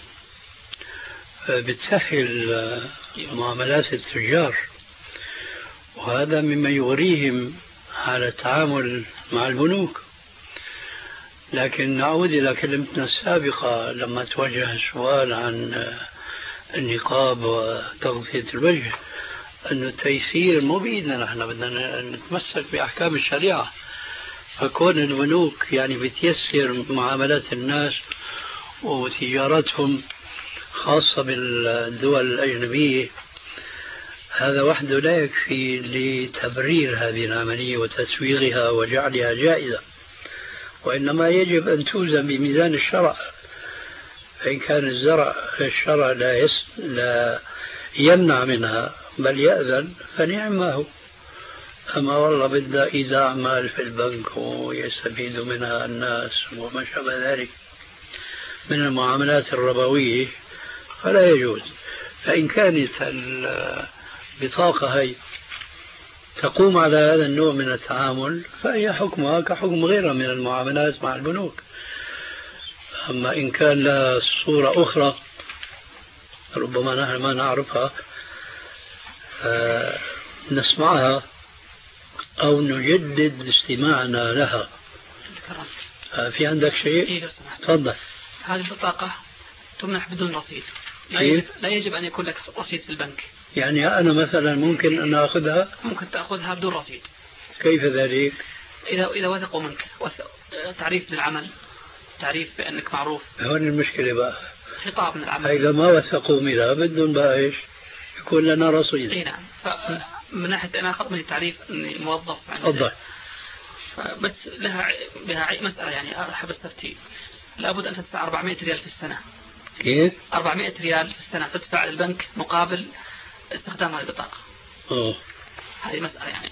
بتسهل معاملات التجار، وهذا مما يغريهم على التعامل مع البنوك. لكن نعود إلى كلمتنا السابقة لما توجه السؤال عن النقاب وتغطية الوجه، أن التيسير مو بإيدنا، نحن بدنا نتمسك بأحكام الشريعة. فكون البنوك يعني بتيسر معاملات الناس وتجارتهم خاصة بالدول الأجنبية، هذا وحده لا يكفي لتبرير هذه العملية وتسويغها وجعلها جائزة، وإنما يجب أن توزن بميزان الشرع. فإن كان الزرع الشرع لا, يس لا يمنع منها بل يأذن فنعم ما هو. أما والله بدأ إيداع مال في البنك ويستفيد منها الناس وما شابه ذلك من المعاملات الربوية فلا يجوز. فإن كانت البطاقة هي تقوم على هذا النوع من التعامل فهي حكمها كحكم غيرها من المعاملات مع البنوك. أما إن كان لها صورة أخرى ربما نحن ما نعرفها نسمعها أو نجدد استماعنا لها. في عندك شيء؟ إيه لو سمحت. تفضل. هذه البطاقة تمنح بدون رصيد، لا يجب, لا يجب أن يكون لك رصيد في البنك. يعني أنا مثلا ممكن أن أخذها؟ ممكن تأخذها بدون رصيد. كيف ذلك؟ إذا إذا وثقوا منك وثق... تعريف للعمل، تعريف بأنك معروف. هون المشكلة بقى خطاب من العمل. إذا ما وثقوا منها بدهم بقى إيش؟ يكون لنا رصيد. إيه نعم. فمن ناحية أنا أخذ من التعريف إني موظف. تفضل. بس لها لها مسألة يعني أحب أستفتي. لابد أن تدفع أربعمائة ريال في السنة. كيف؟ أربعمائة ريال في السنة تدفع للبنك مقابل استخدام هذه البطاقة. أوه. هذه مسألة يعني.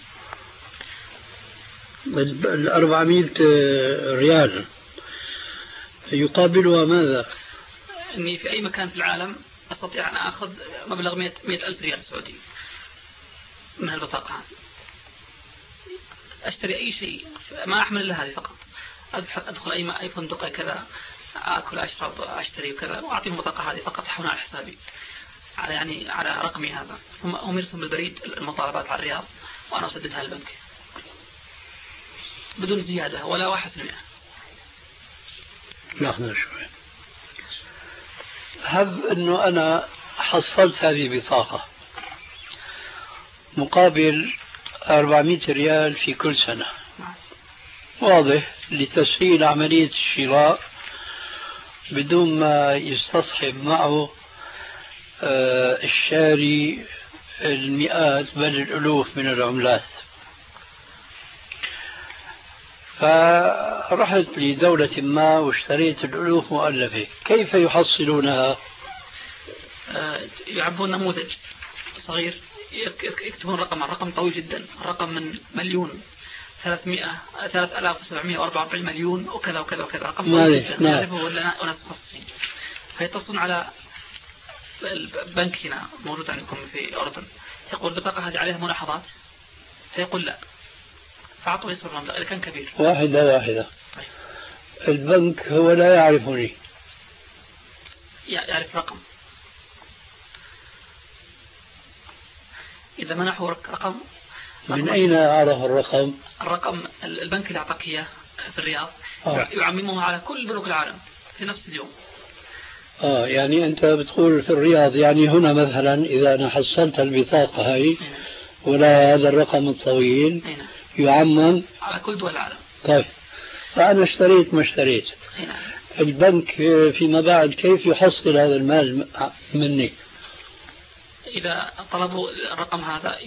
ال أربعمائة ريال يقابلها ماذا؟ إني في أي مكان في العالم أستطيع أن أخذ مبلغ مئة ألف ريال سعودي من البطاقة هذه. أشتري أي شيء ما أحمل إلا هذه فقط. أدخل أي أي فندق كذا أكل أشرب أشتري وكذا وأعطيهم البطاقة هذه فقط يحولون على حسابي على يعني على رقمي هذا. هم هم يرسلون بالبريد المطالبات على الرياض وأنا أسددها للبنك بدون زيادة ولا واحد في المئة. لحظة شوي. هب أنه أنا حصلت هذه البطاقة مقابل أربعمائة ريال في كل سنة، واضح لتسهيل عملية الشراء بدون ما يستصحب معه الشاري المئات بل الألوف من العملات. فرحت لدولة ما واشتريت الألوف مؤلفة، كيف يحصلونها؟ يعبون نموذج صغير، يكتبون رقم رقم طويل جدا، رقم من مليون ثلاثمائة ثلاثة آلاف وسبعمائة وأربعة وأربعين مليون وكذا وكذا وكذا، رقم طويل جدا لا يعرفه ولا أناس مخصصين. فيتصلون على البنك هنا موجود عندكم في الأردن، يقول البطاقة هذه عليها ملاحظات، فيقول لا، فأعطوا يصرف المبلغ إذا كان كبير. واحدة واحدة. طيب. البنك هو لا يعرفني، يعرف رقم، إذا منحوا رقم. من أين عرف الرقم؟ الرقم البنك اللي أعطاك إياه في الرياض آه. يعممه على كل بنوك العالم في نفس اليوم. آه يعني أنت بتقول في الرياض، يعني هنا مثلا إذا أنا حصلت البطاقة هاي ولا هذا الرقم الطويل هنا. يعمم على كل دول العالم. طيب فأنا اشتريت ما اشتريت هنا. البنك فيما بعد كيف يحصل هذا المال مني؟ إذا طلبوا الرقم هذا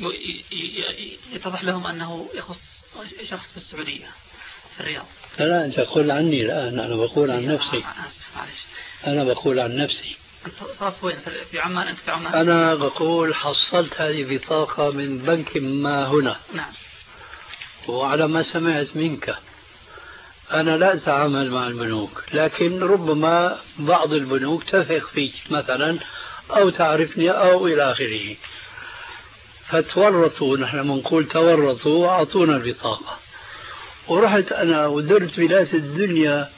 يتضح لهم أنه يخص شخص في السعودية في الرياض. لا أنت تقول عني الآن، أنا بقول عن نفسي. معلش. أنا بقول عن نفسي. أنت صرفت وين في عمان؟ أنت في عمان؟ أنا بقول حصلت هذه بطاقة من بنك ما هنا. نعم. وعلى ما سمعت منك أنا لا أتعامل مع البنوك، لكن ربما بعض البنوك تثق فيك مثلا أو تعرفني أو إلى آخره، فتورطوا، نحن بنقول تورطوا وأعطونا البطاقة. ورحت أنا ودرت بلاد الدنيا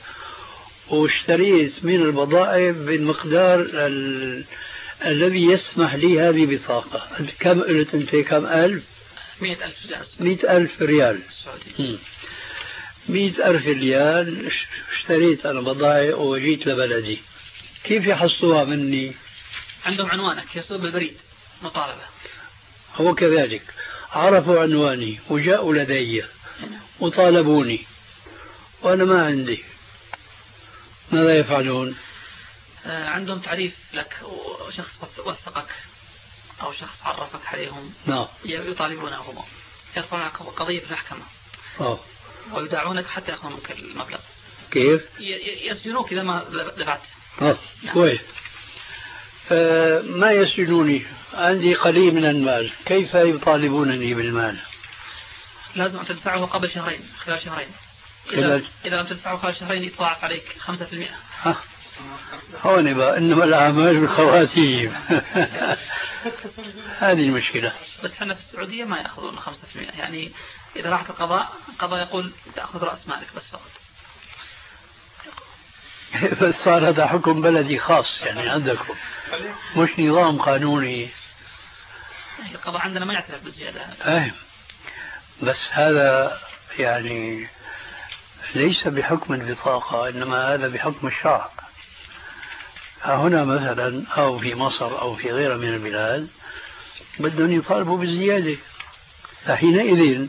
واشتريت من البضائع بالمقدار ال... الذي يسمح لي هذه بطاقة. كم قلت أنت؟ كم ألف؟ مئة ألف ريال. مئة ألف ريال السعودي. مئة ألف ريال اشتريت أنا بضائع وجيت لبلدي، كيف يحصلوها مني؟ عندهم عنوانك يصل بالبريد مطالبة. هو كذلك عرفوا عنواني وجاءوا لدي وطالبوني وأنا ما عندي، ماذا يفعلون؟ عندهم تعريف لك وشخص وثقك أو شخص عرفك عليهم. نعم. يطالبونهم، يرفعون قضية في المحكمة. أوه. ويدعونك حتى يأخذوا منك المبلغ. كيف؟ يسجنوك إذا ما دفعت. اه كويس. آه ما يسجنوني، عندي قليل من المال، كيف يطالبونني بالمال؟ لازم أن تدفعه قبل شهرين، خلال شهرين. إذا, إذا لم تدفعه خلال شهرين يتضاعف عليك خمسة في المئة. هون بقى إنما الأعمال بالخواتيم. هذه المشكلة. بس احنا في السعودية ما يأخذون خمسة في المئة، يعني إذا راحت القضاء القضاء يقول تأخذ رأس مالك بس فقط. بس صار هذا حكم بلدي خاص يعني عندكم، مش نظام قانوني. القضاء عندنا ما يعترف بالزيادة. فاهم، بس هذا يعني ليس بحكم البطاقة، إنما هذا بحكم الشرع. هنا مثلا أو في مصر أو في غيرها من البلاد بدهم يطالبوا بالزيادة، فحينئذ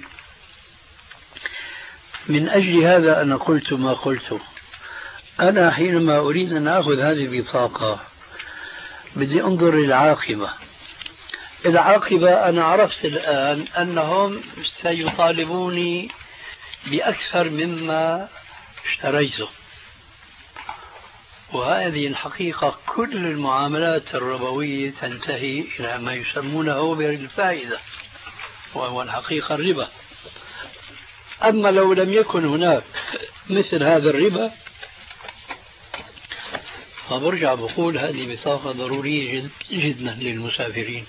من أجل هذا أنا قلت ما قلت. أنا حينما أريد أن أخذ هذه البطاقة بدي أنظر للعاقبة. العاقبة أنا عرفت الآن أنهم سيطالبوني بأكثر مما اشتريته، وهذه الحقيقة كل المعاملات الربوية تنتهي إلى ما يسمونه بالفائدة، وهو الحقيقة الربا. أما لو لم يكن هناك مثل هذا الربا فبرجع بقول هذه بطاقة ضرورية جد جدا للمسافرين.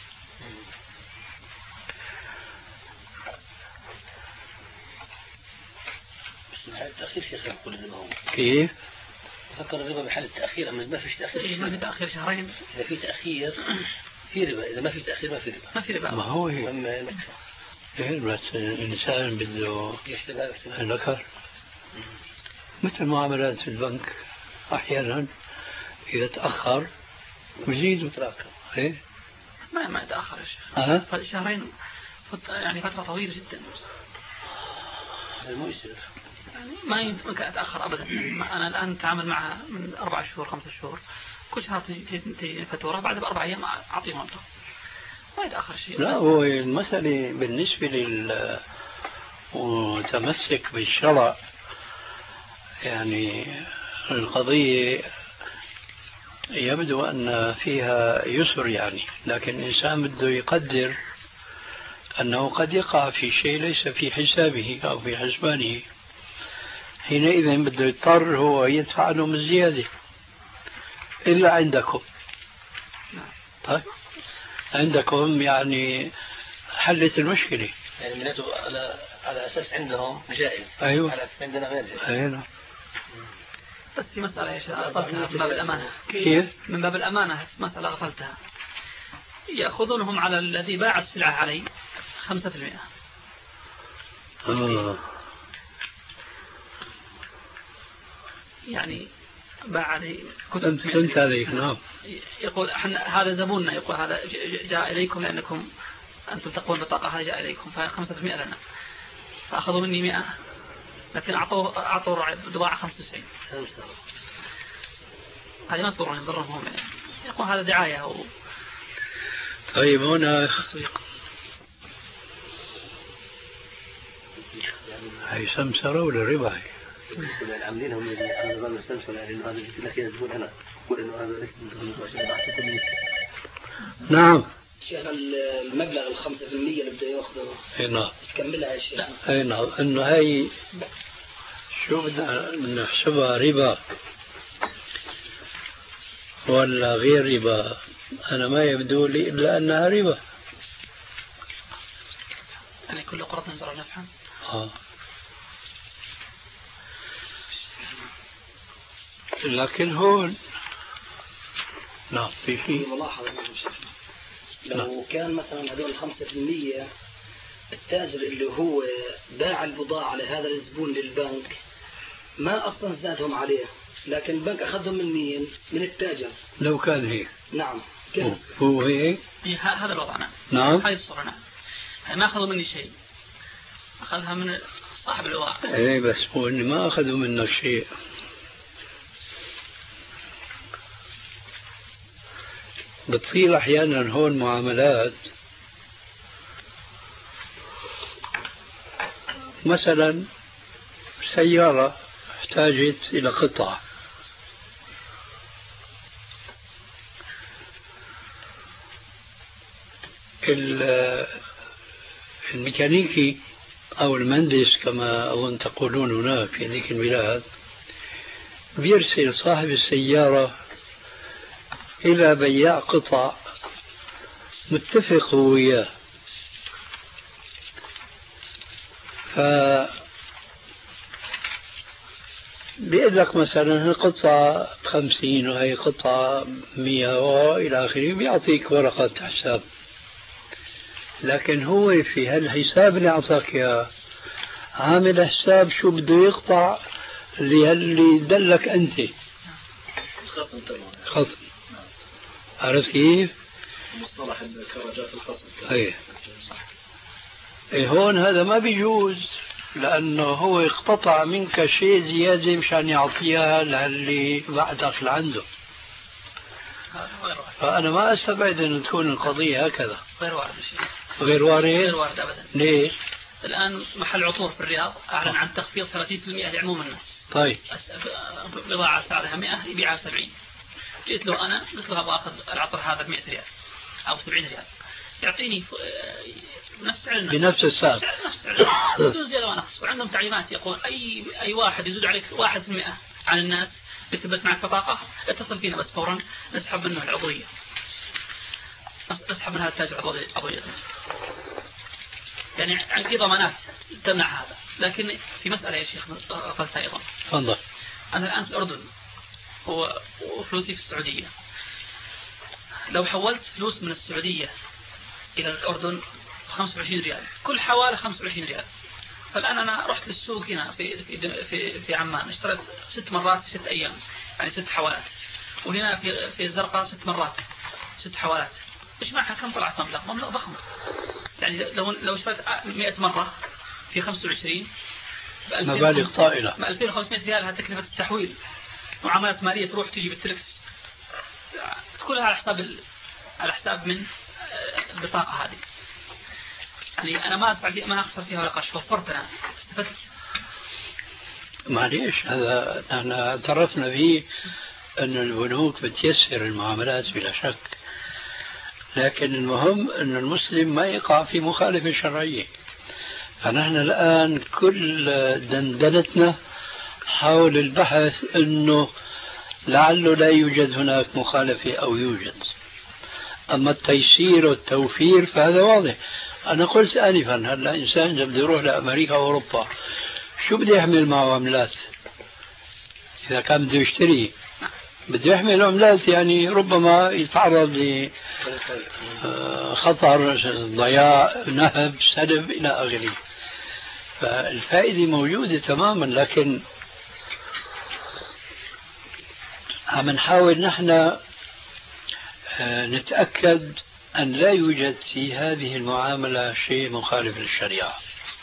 التأخير شيخ يقول الربا هو كيف؟ فكر الربا بحال التأخير، أما ما فيش تأخير. ما في تأخير شهرين. إذا في تأخير في ربا، إذا ما في تأخير ما في ربا. ما في ربا. ما هو هي. إيه بس الإنسان بده ذكر مثل معاملات في البنك أحيانا إذا تأخر يزيد وتراكم. إيه؟ ما ما يتأخر يا شيخ. أه؟ شهرين يعني فترة طويلة جدا. المؤسف. يعني ما يمكن أتأخر أبدا. أنا الآن أتعامل مع من أربع شهور خمسة شهور، كل شهر تجي تجي فاتورة، بعد بأربع أيام أعطيهم مبلغ. ما يتأخر شيء. لا، هو المسألة بالنسبة للمتمسك بالشرع يعني القضية يبدو أن فيها يسر يعني، لكن الإنسان بده يقدر أنه قد يقع في شيء ليس في حسابه أو في حسبانه، حينئذ بده يضطر هو يدفع لهم الزيادة إلا عندكم. طيب عندكم يعني حلت المشكلة، يعني منته على على أساس عندهم جائز. أيوة. على أساس عندنا غير جائز. أيوة. بس في مسألة يا شيخ غفلتها من باب الأمانة. كيف؟ من باب الأمانة مسألة غفلتها. يأخذونهم على الذي باع السلعة عليه خمسة في المئة. آه. يعني باع عليه كتب. فهمت عليك. نعم. يقول احنا هذا زبوننا، يقول هذا جاء إليكم لأنكم أنتم تقوون بطاقة، هذا جاء إليكم فخمسة في المئة لنا، فأخذوا مني مئة لكن أعطوا أعطوا بضاعة خمسة وتسعين. هذه ما تضرهم يضرهم هم يعني. يقول هذا دعاية أو طيب هنا تسويق. هي سمسرة ولا ربا؟ العاملين هم اللي على نظام السمسرة، لأنه هذا اللي فيها زبون أنا أقول إنه هذا ليس. نعم. شيخنا المبلغ الخمسة في المية اللي بده يأخذه. اي نعم. تكملها يا شيخ. اي نعم. انه هي شو بدنا نحسبها، ربا ولا غير ربا؟ انا ما يبدو لي الا انها ربا. يعني كل قرض نزرع نفعا. اه. لكن هون نعم في شيء ملاحظة لو كان مثلا هذول الخمسة في المية التاجر اللي هو باع البضاعة لهذا الزبون للبنك ما أصلا زادهم عليه، لكن البنك أخذهم من مين؟ من التاجر. لو كان هيك. نعم. كيف؟ هو هيك. هذا الوضع. نعم. نعم. هاي الصورة. نعم. ما أخذوا مني شيء، أخذها من صاحب الواقع. ايه بس هو إني ما أخذوا منه شيء. بتصير أحيانا هون معاملات، مثلا سيارة احتاجت إلى قطع، الميكانيكي أو المهندس كما أظن تقولون هناك في ذيك البلاد بيرسل صاحب السيارة إلى بياع قطع متفق هو وياه، ف بيقول لك مثلا القطعة خمسين وهي قطعة مية وإلى آخره، بيعطيك ورقة حساب، لكن هو في هالحساب اللي أعطاك إياه عامل حساب شو بده يقطع اللي دلك أنت خصم تمام. خصم. عرفت كيف؟ مصطلح الكراجات الخصم. ايه ايه هون هذا ما بيجوز، لأنه هو اقتطع منك شيء زيادة مشان يعطيها للي بعدك لعنده. فأنا ما أستبعد أن تكون القضية هكذا. غير وارد شيء. غير وارد؟ غير وارد أبدا. ليش؟ الآن محل عطور في الرياض أعلن عن تخفيض ثلاثين بالمئة لعموم الناس. طيب. بضاعة سعرها مئة يبيعها سبعين. جئت له أنا قلت له أبغى أخذ العطر هذا بمئة ريال أو سبعين ريال، يعطيني نفس سعر الناس. بنفس السعر. نفس سعر بدون زيادة ونقص. وعندهم تعليمات يقول أي أي واحد يزود عليك واحد في المئة عن الناس بيثبت معك بطاقة اتصل فينا بس فورا نسحب منه العضوية، نسحب من هذا التاج العضوية. يعني في ضمانات تمنع هذا. لكن في مسألة يا شيخ قلتها أيضا. تفضل. أنا الآن في الأردن وفلوسي في السعودية، لو حولت فلوس من السعودية إلى الأردن خمسة وعشرين ريال، كل حوالة خمسة وعشرين ريال. فالآن أنا رحت للسوق هنا في في في, في عمان، اشتريت ست مرات في ست أيام، يعني ست حوالات. وهنا في في الزرقاء ست مرات ست حوالات. إيش معها كم طلعت مبلغ؟ مبلغ ضخم. يعني لو لو اشتريت مئة مرة في خمسة وعشرين مبالغ طائلة. ألفين وخمسمئة ريال هذا تكلفة التحويل، معاملات مالية تروح تجي بالتلكس، تكونها على حساب ال... على حساب من البطاقة هذه، يعني أنا ما أدفع فيها، ما أخسر فيها ولا قرش، وفرت أنا، استفدت. معليش هذا نحن اعترفنا فيه أن البنوك بتيسر المعاملات بلا شك، لكن المهم أن المسلم ما يقع في مخالفة شرعية. فنحن الآن كل دندنتنا حول البحث أنه لعله لا يوجد هناك مخالفة أو يوجد. أما التيسير والتوفير فهذا واضح. أنا قلت آنفا هلا إنسان إذا بده يروح لأمريكا أو أوروبا شو بده يحمل معه عملات؟ إذا كان بده يشتري بده يحمل عملات، يعني ربما يتعرض لخطر ضياع نهب سلب إلى آخره. فالفائدة موجودة تماما، لكن عم نحاول نحن نتأكد أن لا يوجد في هذه المعاملة شيء مخالف للشريعة.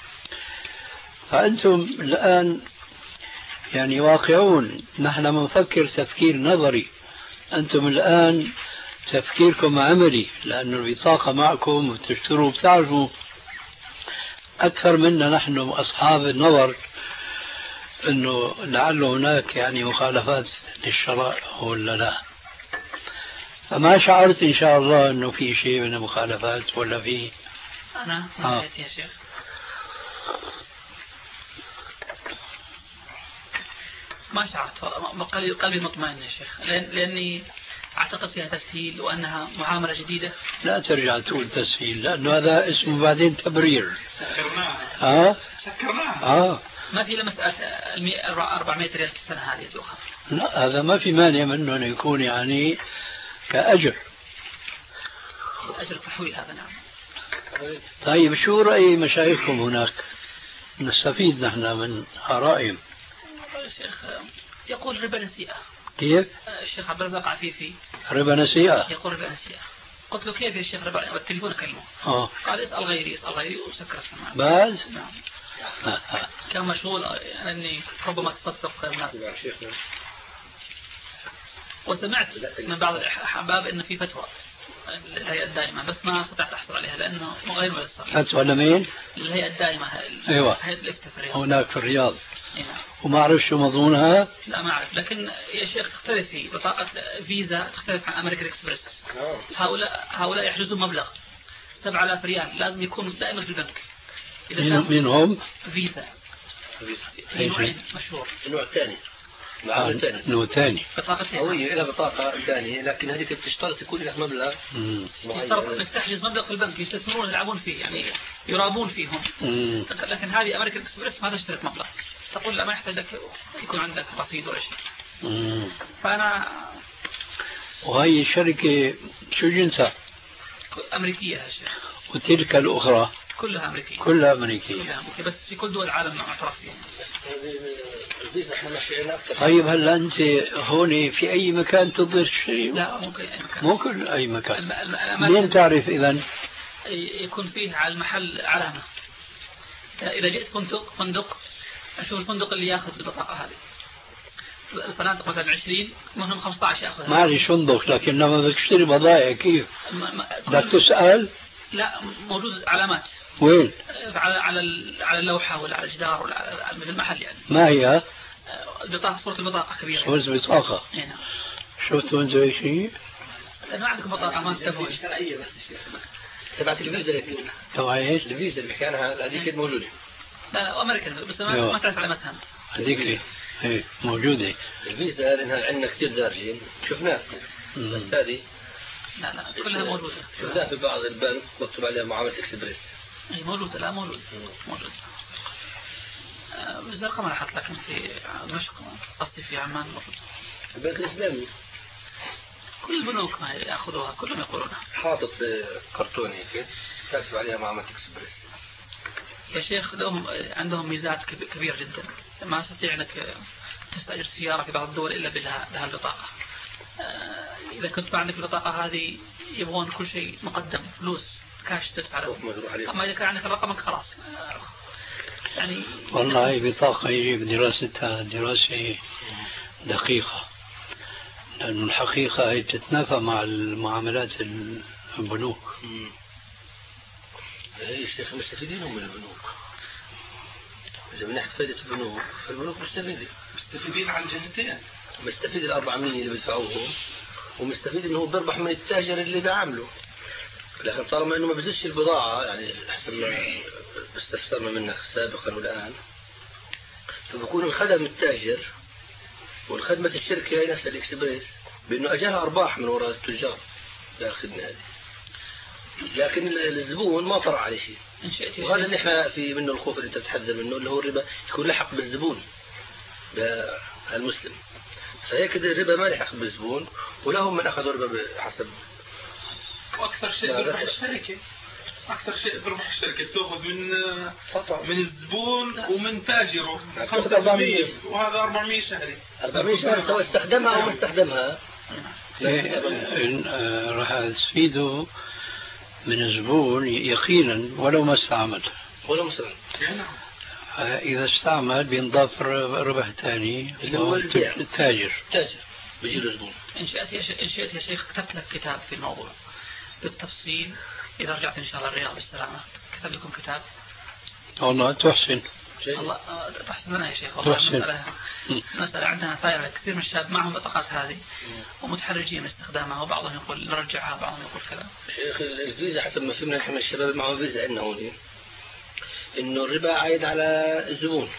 فأنتم الآن يعني واقعون، نحن بنفكر تفكير نظري، أنتم الآن تفكيركم عملي، لأن البطاقة معكم وتشتروا بتعرفوا أكثر منا نحن أصحاب النظر أنه لعل هناك يعني مخالفات للشرائع ولا لا. فما شعرت إن شاء الله أنه في شيء من المخالفات ولا في. أنا آه. يا شيخ ما شعرت والله، قلبي مطمئن يا شيخ، لأن لأني أعتقد فيها تسهيل وأنها معاملة جديدة. لا ترجع تقول تسهيل، لأنه هذا اسمه بعدين تبرير. سكرناها ها؟ سكرناها. آه. ما في إلا مسألة أربعمائة ريال في السنة هذه الدوخة. لا هذا ما في مانع منه أن يكون يعني كأجر. أجر تحويل هذا نعم. طيب شو رأي مشايخكم هناك؟ نستفيد نحن من آرائهم. الشيخ يقول ربا نسيئة. كيف؟ الشيخ عبد الرزاق عفيفي ربا نسيئة. يقول ربا نسيئة. قلت له كيف يا شيخ ربا؟ والتليفون كلمه. آه. قال اسأل غيري اسأل غيري وسكر السماعة. بس؟ نعم. كان مشغول أني ربما تصدق الناس. وسمعت من بعض الأحباب أن في فتوى الهيئة الدائمة، بس ما استطعت أحصل عليها لأنه غير ميسر. فتوى لمين؟ الهيئة الدائمة. أيوة. هيئة الإفتاء في الرياض. هناك في الرياض. إيه. وما أعرف شو مضمونها؟ لا ما أعرف، لكن يا شيخ تختلف في بطاقة فيزا، تختلف عن أمريكان إكسبرس. هؤلاء هؤلاء يحجزون مبلغ سبعة آلاف ريال، لازم يكون دائما في البنك. مين مين هم؟ فيزا. في نوع مشهور. النوع الثاني. النوع الثاني. النوع الثاني. بطاقة قوية إلى بطاقة ثانية، لكن هذيك بتشترط يكون لك مبلغ. يشترط انك تحجز مبلغ في البنك، يستثمرون يلعبون فيه يعني يرابون فيهم. مم. لكن هذه أمريكان إكسبرس ما تشترط مبلغ، تقول لا ما يحتاج لك يكون عندك رصيد ولا شيء. مم. فأنا. وهي الشركة شو جنسها؟ أمريكية يا شيخ. وتلك الأخرى؟ كلها أمريكية. كلها أمريكية. كلها أمريكية، بس في كل دول العالم معترف فيها. طيب هلا أنت هون في أي مكان تظهر شيء؟ لا مو في أي مكان. مو كل أي مكان. منين منين تعرف إذن؟ يكون فيه على المحل علامة. إذا جئت فندق فندق أشوف الفندق اللي يأخذ البطاقة هذه. الفنادق مثلا عشرين منهم خمسة عشر يأخذها. ما ليش فندق، لكن لما بدك تشتري بضائع كيف؟ بدك تسأل؟ لا موجود علامات. وين؟ على على على اللوحة ولا على الجدار ولا على في المحل يعني. ما هي؟ البطاقة صورة البطاقة كبيرة. صورة البطاقة. نعم. شفتوا أنتوا هيك شيء؟ ما عندكم بطاقة ما تكفون. تبعت الفيزا تبع ايش؟ الفيزا اللي كانها هذيك موجودة. لا لا أمريكان بس ما ما تعرف علامتها. هذيك هي موجودة. الفيزا لأنها عندنا كثير دارجين شفناها. بس هذه. لا لا كلها موجودة. شفناها في بعض البنك مكتوب عليها معاملة إكسبريس. أي موجودة لا موجود موجود. بس رقم أحط لكن في دمشق قصدي في عمان موجود. البنك الإسلامي. كل البنوك ما يأخذوها كلهم يقولونها. حاطط كرتوني كده كاتب عليها معاملة إكسبريس. يا شيخ لهم عندهم ميزات كبيرة جدا، ما استطيع أنك تستأجر سيارة في بعض الدول إلا بها البطاقة. إذا كنت ما عندك البطاقة هذه يبغون كل شيء مقدم فلوس كاش تدفع له. أما إذا كان عندك رقمك خلاص يعني. والله هي بطاقة يجب دراستها دراسة دقيقة، لأن الحقيقة هي تتنافى مع المعاملات البنوك. هي الشيخ مستفيدين هم من البنوك. إذا من ناحية فائدة البنوك فالبنوك مستفيدين مستفيدين على الجهتين. مستفيد الأربعمية اللي بيدفعوهم ومستفيد إنه بيربح من التاجر اللي بيعامله. لكن طالما إنه ما بيزيدش البضاعة يعني حسب ما استفسرنا منك سابقا والآن فبكون الخدم التاجر والخدمة الشركة هي نفس الإكسبريس بأنه أجالها أرباح من وراء التجار بالخدمة هذه. لكن الزبون ما طرع عليه شيء. وهذا اللي احنا في منه الخوف اللي انت بتحذر منه اللي هو الربا يكون لحق بالزبون بالمسلم. فهيك الربا ما لحق بالزبون ولهم من اخذوا ربا بحسب. واكثر شيء بربح الشركه اكثر شيء بربح الشركه تاخذ من من الزبون ومن تاجره خمسة أربعمية وهذا أربعمية شهري. أربعمية شهري سواء استخدمها او ما استخدمها. راح تفيده من الزبون يقينا ولو ما استعمل ولو ما استعمل. إذا استعمل بينضاف ربح ثاني اللي هو التاجر. التاجر بيجي له زبون. إن شئت يا شيخ إن شئت يا شيخ كتبت لك كتاب في الموضوع بالتفصيل. إذا رجعت إن شاء الله الرياض بالسلامة كتب لكم كتاب. والله تحسن. الله تحسن لنا يا شيخ والله. مسألة مسألة عندنا ثائرة كثير من الشباب معهم بطاقات هذه ومتحرجين من استخدامها وبعضهم يقول نرجعها وبعضهم يقول كذا. شيخ الفيزا حسب ما فهمنا نحن الشباب معهم فيزا عندنا هون إنه الربا عايد على الزبون.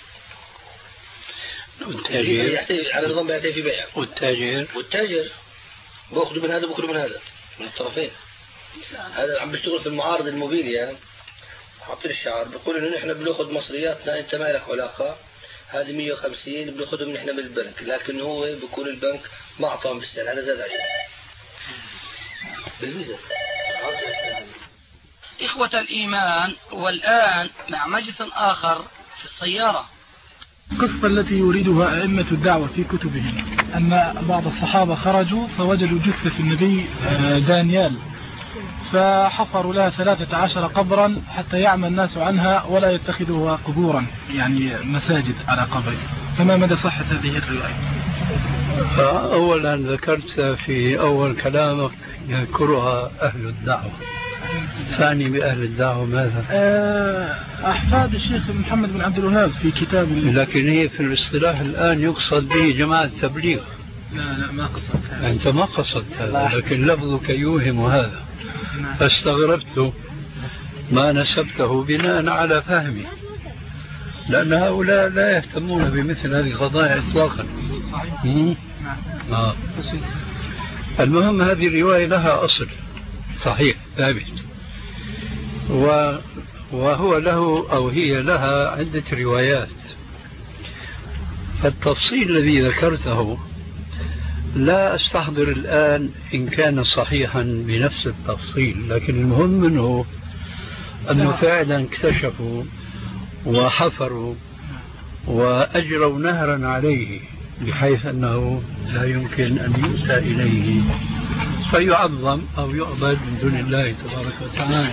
والتاجر يعتمد على نظام بيعتمد في بيع. والتاجر والتاجر بأخذوا من هذا وبأخذوا من هذا من الطرفين. هذا عم بيشتغل في المعارض الموبيليا حاطين الشعار بيقول إنه نحن بنأخذ مصرياتنا أنت ما لك علاقة هذه مية وخمسين بنأخذهم نحن من البنك لكن هو بيكون البنك ما أعطاهم بالسعر هذا زاد عليه بالفيزا. إخوة الإيمان والآن مع مجلس آخر في السيارة. القصة التي يريدها أئمة الدعوة في كتبهم أن بعض الصحابة خرجوا فوجدوا جثة النبي دانيال فحفروا لها ثلاثة عشر قبرا حتى يعمى الناس عنها ولا يتخذوها قبورا يعني مساجد على قبر. فما مدى صحة هذه الرواية؟ أولا ذكرت في أول كلامك يذكرها أهل الدعوة. ثاني بأهل الدعوة ماذا؟ أحفاد الشيخ محمد بن عبد الوهاب في كتاب. لكن هي في الاصطلاح الآن يقصد به جماعة التبليغ. لا لا ما قصدت هذا. أنت ما قصدت هذا لكن لفظك يوهم هذا. فاستغربت ما نسبته بناء على فهمي لأن هؤلاء لا يهتمون بمثل هذه القضايا إطلاقا. آه. المهم هذه الرواية لها أصل صحيح ثابت وهو له أو هي لها عدة روايات. فالتفصيل الذي ذكرته لا أستحضر الآن إن كان صحيحا بنفس التفصيل لكن المهم منه أنه فعلا اكتشفوا وحفروا وأجروا نهرا عليه بحيث أنه لا يمكن أن يؤتى إليه فيعظم أو يعبد من دون الله تبارك وتعالى.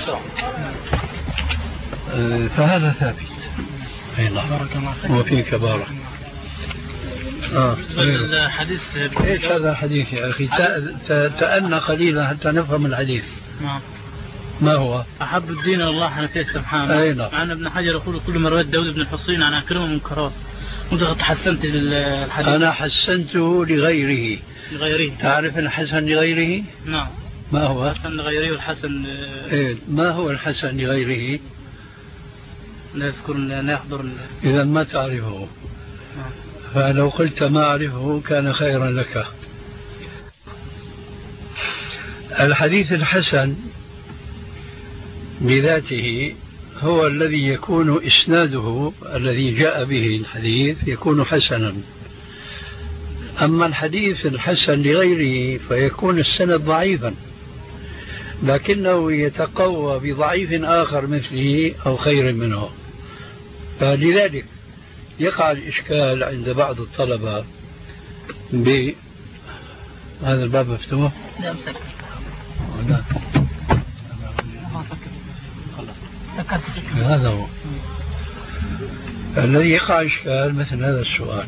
فهذا ثابت. أي نعم وفيك بارك. آه. الحديث ايش هذا الحديث يا اخي؟ تأنى قليلا حتى نفهم الحديث. نعم. ما هو؟ أحب الدين الله حنفيه سبحانه. أي نعم. عن ابن حجر يقول كل من روى داود بن الحصين عن أكرمه منكرات. وأنت حسنت الحديث. أنا حسنته لغيره. لغيره. تعرف الحسن لغيره؟ نعم. ما هو؟ الحسن لغيره والحسن. إيه ما هو الحسن لغيره؟ لا يذكر لا يحضر. إذا ما تعرفه. نعم. فلو قلت ما أعرفه كان خيرا لك. الحديث الحسن بذاته هو الذي يكون إسناده الذي جاء به الحديث يكون حسنا. أما الحديث الحسن لغيره فيكون السند ضعيفا لكنه يتقوى بضعيف آخر مثله أو خير منه. فلذلك يقع الإشكال عند بعض الطلبة بهذا الباب مفتوح؟ لا مسكر. لا هذا هو الذي يقع إشكال مثل هذا السؤال.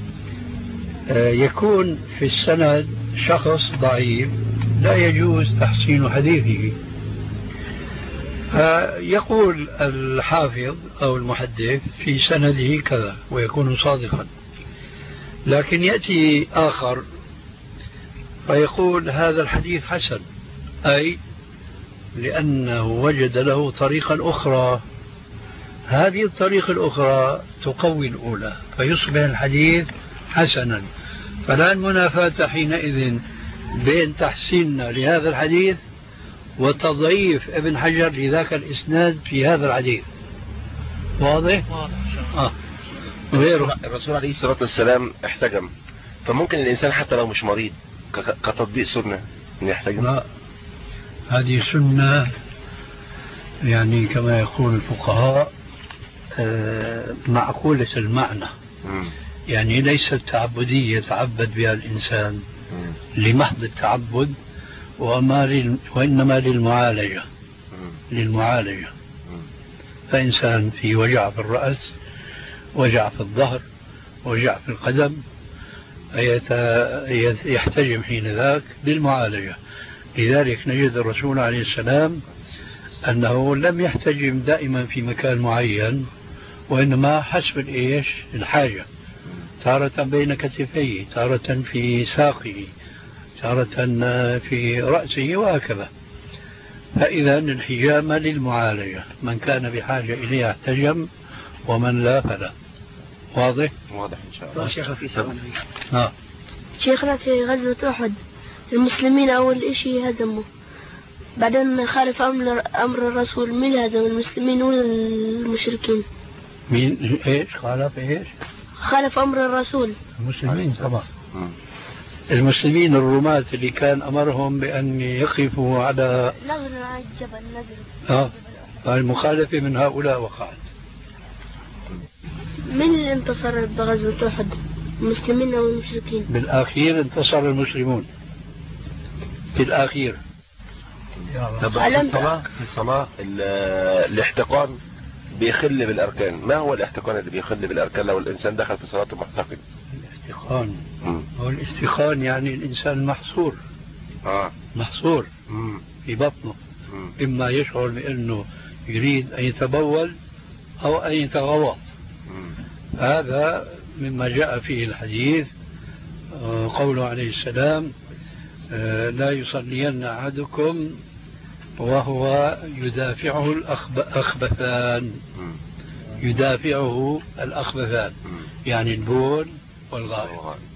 يكون في السند شخص ضعيف لا يجوز تحسين حديثه فيقول الحافظ أو المحدث في سنده كذا ويكون صادقا، لكن يأتي آخر فيقول هذا الحديث حسن، أي لأنه وجد له طريقا أخرى، هذه الطريقة الأخرى تقوي الأولى فيصبح الحديث حسنا. فلا المنافاة حينئذ بين تحسيننا لهذا الحديث وتضعيف ابن حجر لذاك الإسناد في هذا الحديث. واضح؟ آه. غيره الرسول عليه الصلاة والسلام احتجم، فممكن الإنسان حتى لو مش مريض كتطبيق سنة أن يحتجم؟ لا، هذه سنة يعني كما يقول الفقهاء معقولة المعنى، يعني ليست تعبدية يتعبد بها الإنسان لمحض التعبد، وإنما للمعالجة للمعالجة فإنسان في وجع في الرأس، وجع في الظهر، وجع في القدم، يحتجم حين ذاك للمعالجة. لذلك نجد الرسول عليه السلام أنه لم يحتجم دائما في مكان معين، وإنما حسب الإيش الحاجة، تارة بين كتفيه، تارة في ساقه، تارة في رأسه، وهكذا. فإذا الحجام للمعالجة، من كان بحاجة إليه احتجم ومن لا فلا. واضح؟ واضح إن شاء الله. شيخ في سؤال. ها شيخنا في غزوة أحد المسلمين أول شيء هزموا، بعدين خالف أمر أمر الرسول، من هزم المسلمين ولا المشركين؟ مين إيش خالف إيش؟ خالف أمر الرسول المسلمين طبعا. المسلمين الرماة اللي كان أمرهم بأن يقفوا على نزل على الجبل نزل. آه المخالفة من هؤلاء وقعت. من اللي انتصر بغزوة أحد، المسلمين أو المشركين؟ بالأخير انتصر المسلمون في الأخير. طب في الصلاة في الصلاة الاحتقان بيخل بالأركان، ما هو الاحتقان اللي بيخل بالأركان لو الإنسان دخل في صلاته محتقن؟ الاحتقان هو الاحتقان يعني الإنسان محصور آه. محصور مم. في بطنه، مم. إما يشعر بأنه يريد أن يتبول أو أن يتغوط. هذا مما جاء فيه الحديث، قوله عليه السلام لا يصلين أحدكم وهو يدافعه الأخبثان، يدافعه الأخبثان يعني البول والغائط.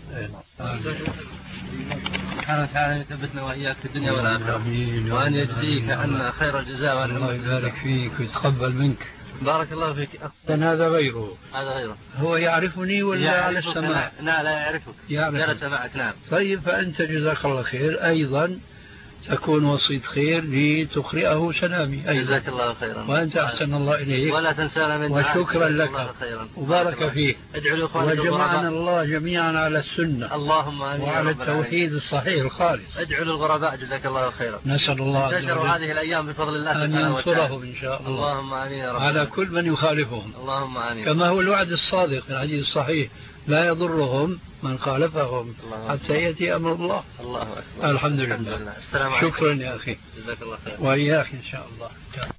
سبحانه وتعالى يثبتنا وإياك في الدنيا والآخرة، وأن يجزيك عنا خير الجزاء، وأن الله يبارك فيك ويتقبل منك. بارك الله فيك. هذا غيره هذا غيره هو يعرفني ولا على السماع؟ لا لا يعرفك، يعرف سماعك. نعم. طيب فأنت جزاك الله خير أيضا تكون وسيط خير لتقرئه سلامي أيضا. جزاك الله خيرا، وأنت أحسن الله إليك، ولا تنسانا من وشكرا لك وبارك فيك، وجمعنا الله جميعا على السنة اللهم آمين، وعلى التوحيد الصحيح الخالص. ادعوا للغرباء جزاك الله خيرا. نسأل الله تنشر هذه الأيام بفضل الله أن ينصرهم إن شاء الله. اللهم آمين يا رب. على كل من يخالفهم. اللهم آمين. كما هو الوعد الصادق في الحديث الصحيح لا يضرهم من خالفهم حتى يأتي أمر الله. الله أكبر. الحمد لله. السلام عليكم. شكرا يا أخي. جزاك الله خير. وإياك إن شاء الله.